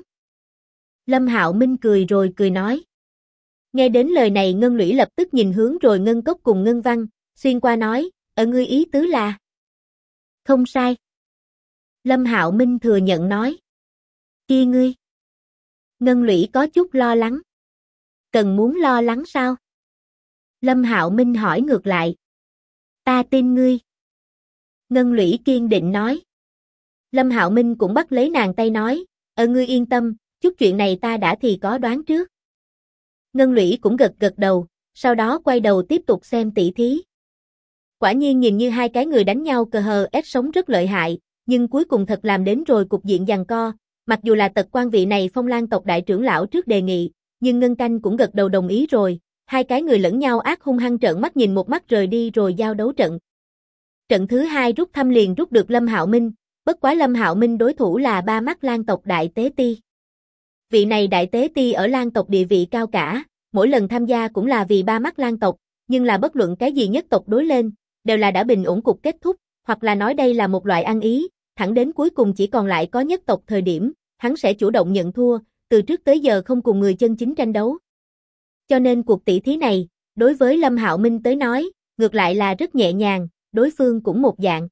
Lâm Hạo Minh cười rồi cười nói. Nghe đến lời này Ngân Lũy lập tức nhìn hướng rồi Ngân Cốc cùng Ngân Văn, xuyên qua nói, ở ngươi ý tứ là. Không sai. Lâm Hạo Minh thừa nhận nói. Kia ngươi. Ngân Lũy có chút lo lắng. Cần muốn lo lắng sao? Lâm Hạo Minh hỏi ngược lại. Ta tin ngươi. Ngân Lũy kiên định nói. Lâm Hạo Minh cũng bắt lấy nàng tay nói, ngươi yên tâm, chút chuyện này ta đã thì có đoán trước. Ngân Lũy cũng gật gật đầu, sau đó quay đầu tiếp tục xem tỷ thí. Quả nhiên nhìn như hai cái người đánh nhau cờ hờ ép sống rất lợi hại, nhưng cuối cùng thật làm đến rồi cục diện giằng co, mặc dù là Tật Quan vị này Phong Lan tộc đại trưởng lão trước đề nghị, nhưng Ngân Canh cũng gật đầu đồng ý rồi, hai cái người lẫn nhau ác hung hăng trợn mắt nhìn một mắt rời đi rồi giao đấu trận. Trận thứ hai rút thăm liền rút được Lâm Hạo Minh, bất quá Lâm Hạo Minh đối thủ là Ba Mắt Lan tộc đại tế ti. Vị này đại tế ti ở Lan tộc địa vị cao cả, mỗi lần tham gia cũng là vì Ba Mắt Lan tộc, nhưng là bất luận cái gì nhất tộc đối lên, đều là đã bình ổn cục kết thúc, hoặc là nói đây là một loại ăn ý, thẳng đến cuối cùng chỉ còn lại có nhất tộc thời điểm, hắn sẽ chủ động nhận thua, từ trước tới giờ không cùng người chân chính tranh đấu. Cho nên cuộc tỷ thí này, đối với Lâm Hạo Minh tới nói, ngược lại là rất nhẹ nhàng, đối phương cũng một dạng.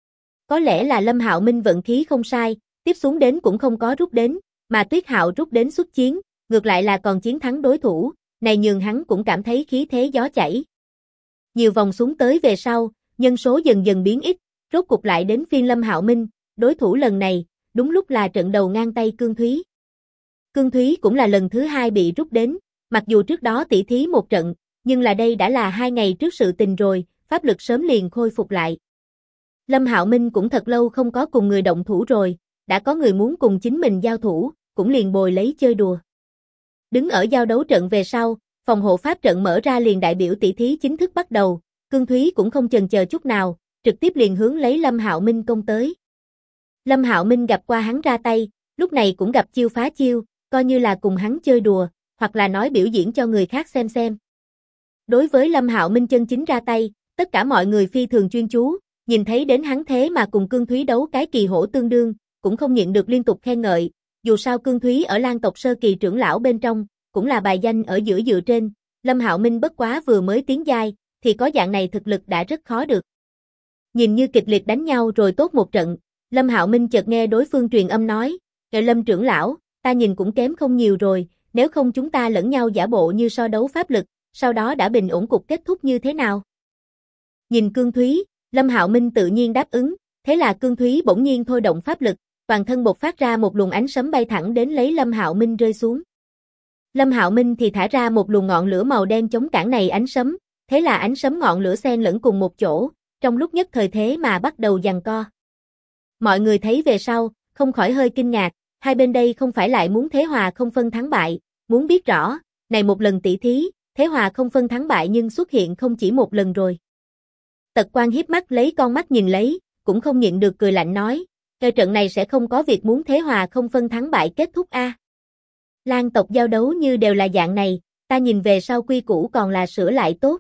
Có lẽ là Lâm Hạo Minh vận khí không sai, tiếp xuống đến cũng không có rút đến, mà Tuyết Hạo rút đến xuất chiến, ngược lại là còn chiến thắng đối thủ, này nhường hắn cũng cảm thấy khí thế gió chảy. Nhiều vòng xuống tới về sau, nhân số dần dần biến ít, rốt cục lại đến phiên Lâm Hạo Minh, đối thủ lần này, đúng lúc là trận đầu ngang tay Cương Thúy. Cương Thúy cũng là lần thứ hai bị rút đến, mặc dù trước đó tỷ thí một trận, nhưng là đây đã là 2 ngày trước sự tình rồi, pháp lực sớm liền khôi phục lại. Lâm Hạo Minh cũng thật lâu không có cùng người động thủ rồi, đã có người muốn cùng chính mình giao thủ, cũng liền bồi lấy chơi đùa. Đứng ở giao đấu trận về sau, phòng hộ pháp trận mở ra liền đại biểu tỷ thí chính thức bắt đầu, Cương Thúy cũng không chần chờ chút nào, trực tiếp liền hướng lấy Lâm Hạo Minh công tới. Lâm Hạo Minh gặp qua hắn ra tay, lúc này cũng gặp chiêu phá chiêu, coi như là cùng hắn chơi đùa, hoặc là nói biểu diễn cho người khác xem. Đối với Lâm Hạo Minh chân chính ra tay, tất cả mọi người phi thường chuyên chú, nhìn thấy đến hắn thế mà cùng Cương Thúy đấu cái kỳ hổ tương đương, cũng không nhịn được liên tục khen ngợi, dù sao Cương Thúy ở Lan tộc sơ kỳ trưởng lão bên trong, cũng là bài danh ở giữa dựa trên, Lâm Hạo Minh bất quá vừa mới tiến giai, thì có dạng này thực lực đã rất khó được. Nhìn như kịch liệt đánh nhau rồi tốt một trận, Lâm Hạo Minh chợt nghe đối phương truyền âm nói, Lâm trưởng lão, ta nhìn cũng kém không nhiều rồi, nếu không chúng ta lẫn nhau giả bộ như so đấu pháp lực, sau đó đã bình ổn cục kết thúc như thế nào? Nhìn Cương Thúy, Lâm Hạo Minh tự nhiên đáp ứng, thế là Cương Thúy bỗng nhiên thôi động pháp lực, toàn thân bộc phát ra một luồng ánh sấm bay thẳng đến lấy Lâm Hạo Minh rơi xuống. Lâm Hạo Minh thì thả ra một luồng ngọn lửa màu đen chống cản này ánh sấm, thế là ánh sấm ngọn lửa xen lẫn cùng một chỗ, trong lúc nhất thời thế mà bắt đầu giằng co. Mọi người thấy về sau, không khỏi hơi kinh ngạc, hai bên đây không phải lại muốn thế hòa không phân thắng bại, muốn biết rõ, này một lần tỷ thí, thế hòa không phân thắng bại nhưng xuất hiện không chỉ một lần rồi. Tật Quan hiếp mắt lấy con mắt nhìn lấy, cũng không nhịn được cười lạnh nói, trận này sẽ không có việc muốn thế hòa không phân thắng bại kết thúc a. Lan tộc giao đấu như đều là dạng này, ta nhìn về sau quy củ còn là sửa lại tốt.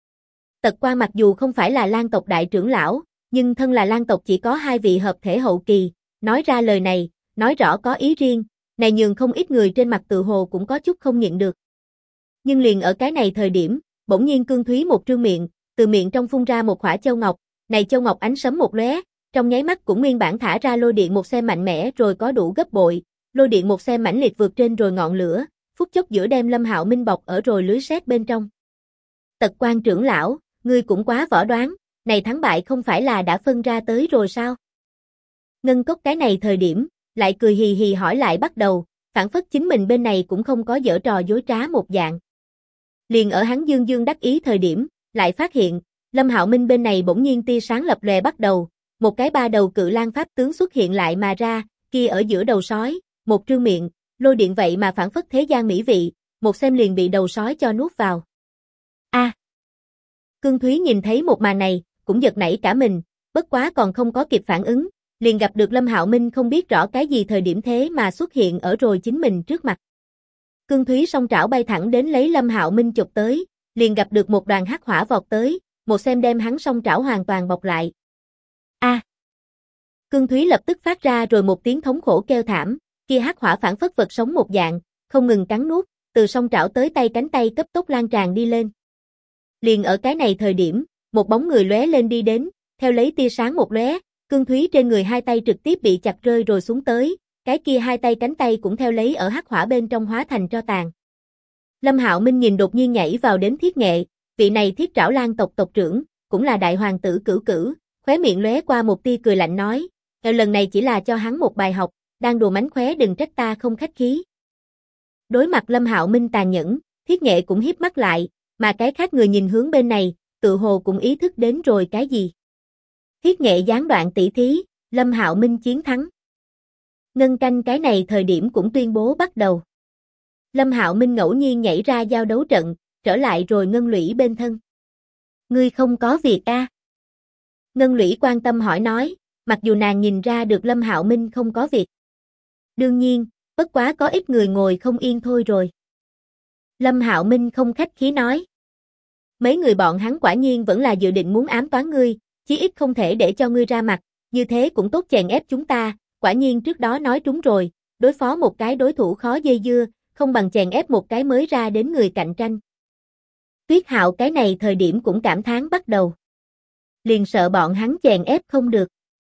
Tật Quan mặc dù không phải là Lan tộc đại trưởng lão, nhưng thân là Lan tộc chỉ có 2 vị hợp thể hậu kỳ, nói ra lời này, nói rõ có ý riêng, này nhường không ít người trên mặt tự hồ cũng có chút không nhịn được. Nhưng liền ở cái này thời điểm, bỗng nhiên Cương Thúy một trương miệng, từ miệng trong phun ra một khỏa châu ngọc, này châu ngọc ánh sấm một lóe, trong nháy mắt cũng nguyên bản thả ra lôi điện một xe mạnh mẽ rồi có đủ gấp bội, lôi điện một xe mãnh liệt vượt trên rồi ngọn lửa, phút chốc giữa đem Lâm Hạo Minh bọc ở rồi lưới sét bên trong. Tật Quan trưởng lão, ngươi cũng quá võ đoán, này thắng bại không phải là đã phân ra tới rồi sao? Ngân Cốc cái này thời điểm, lại cười hì hì hỏi lại bắt đầu, phản phất chính mình bên này cũng không có giở trò dối trá một dạng. Liền ở hắn dương dương đắc ý thời điểm, lại phát hiện, Lâm Hạo Minh bên này bỗng nhiên tia sáng lập lòe bắt đầu, một cái 3 đầu cự lang pháp tướng xuất hiện lại mà ra, kia ở giữa đầu sói, một trương miệng, lôi điện vậy mà phản phất thế gian mỹ vị, một xem liền bị đầu sói cho nuốt vào. A. Cương Thúy nhìn thấy một màn này, cũng giật nảy cả mình, bất quá còn không có kịp phản ứng, liền gặp được Lâm Hạo Minh không biết rõ cái gì thời điểm thế mà xuất hiện ở rồi chính mình trước mặt. Cương Thúy song trảo bay thẳng đến lấy Lâm Hạo Minh chụp tới, liền gặp được một đoàn hắc hỏa vọt tới, một xem đem hắn song trảo hoàn toàn bọc lại. A! Cương Thúy lập tức phát ra rồi một tiếng thống khổ kêu thảm, kia hắc hỏa phản phất vật sống một dạng, không ngừng cắn nuốt, từ song trảo tới tay cánh tay cấp tốc lan tràn đi lên. Liền ở cái này thời điểm, một bóng người lóe lên đi đến, theo lấy tia sáng một lóe, Cương Thúy trên người hai tay trực tiếp bị chặt rơi rồi xuống tới, cái kia hai tay cánh tay cũng theo lấy ở hắc hỏa bên trong hóa thành tro tàn. Lâm Hạo Minh nhìn đột nhiên nhảy vào đến Thiết Nghệ, vị này Thiết Trảo Lang tộc tộc trưởng, cũng là đại hoàng tử Cửu Cửu, khóe miệng lóe qua một tia cười lạnh nói, lần này chỉ là cho hắn một bài học, đang đùa mánh khóe đừng trách ta không khách khí. Đối mặt Lâm Hạo Minh tàn nhẫn, Thiết Nghệ cũng híp mắt lại, mà cái khác người nhìn hướng bên này, tự hồ cũng ý thức đến rồi cái gì. Thiết Nghệ gián đoạn tỷ thí, Lâm Hạo Minh chiến thắng. Ngân canh cái này thời điểm cũng tuyên bố bắt đầu. Lâm Hạo Minh ngẫu nhiên nhảy ra giao đấu trận, trở lại rồi Ngân Lũy bên thân. Ngươi không có việc a? Ngân Lũy quan tâm hỏi nói, mặc dù nàng nhìn ra được Lâm Hạo Minh không có việc. Đương nhiên, bất quá có ít người ngồi không yên thôi rồi. Lâm Hạo Minh không khách khí nói. Mấy người bọn hắn quả nhiên vẫn là dự định muốn ám toán ngươi, chí ít không thể để cho ngươi ra mặt, như thế cũng tốt chèn ép chúng ta, quả nhiên trước đó nói trúng rồi, đối phó một cái đối thủ khó dây dưa, không bằng chèn ép một cái mới ra đến người cạnh tranh. Tuyết Hạo cái này thời điểm cũng cảm thán bắt đầu. Liền sợ bọn hắn chèn ép không được.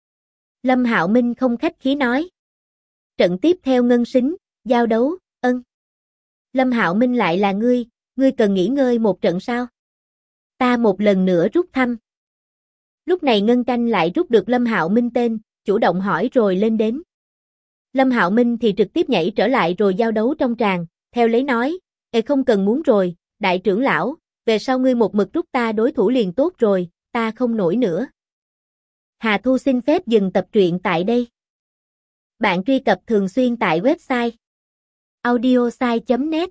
Lâm Hạo Minh không khách khí nói. Trận tiếp theo ngân sính, giao đấu, ân. Lâm Hạo Minh lại là ngươi cần nghỉ ngơi một trận sao? Ta một lần nữa rút thăm. Lúc này Ngân Canh lại rút được Lâm Hạo Minh tên, chủ động hỏi rồi lên đến. Lâm Hạo Minh thì trực tiếp nhảy trở lại rồi giao đấu trong tràng, theo lấy nói, không cần muốn rồi, đại trưởng lão, về sau ngươi một mực rút ta đối thủ liền tốt rồi, ta không nổi nữa. Hà Thu xin phép dừng tập truyện tại đây. Bạn truy cập thường xuyên tại website audiosai.net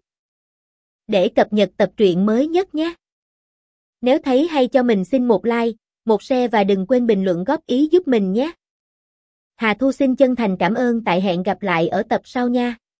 để cập nhật tập truyện mới nhất nhé. Nếu thấy hay cho mình xin một like, một share và đừng quên bình luận góp ý giúp mình nhé. Hà Thu xin chân thành cảm ơn tại hẹn gặp lại ở tập sau nha.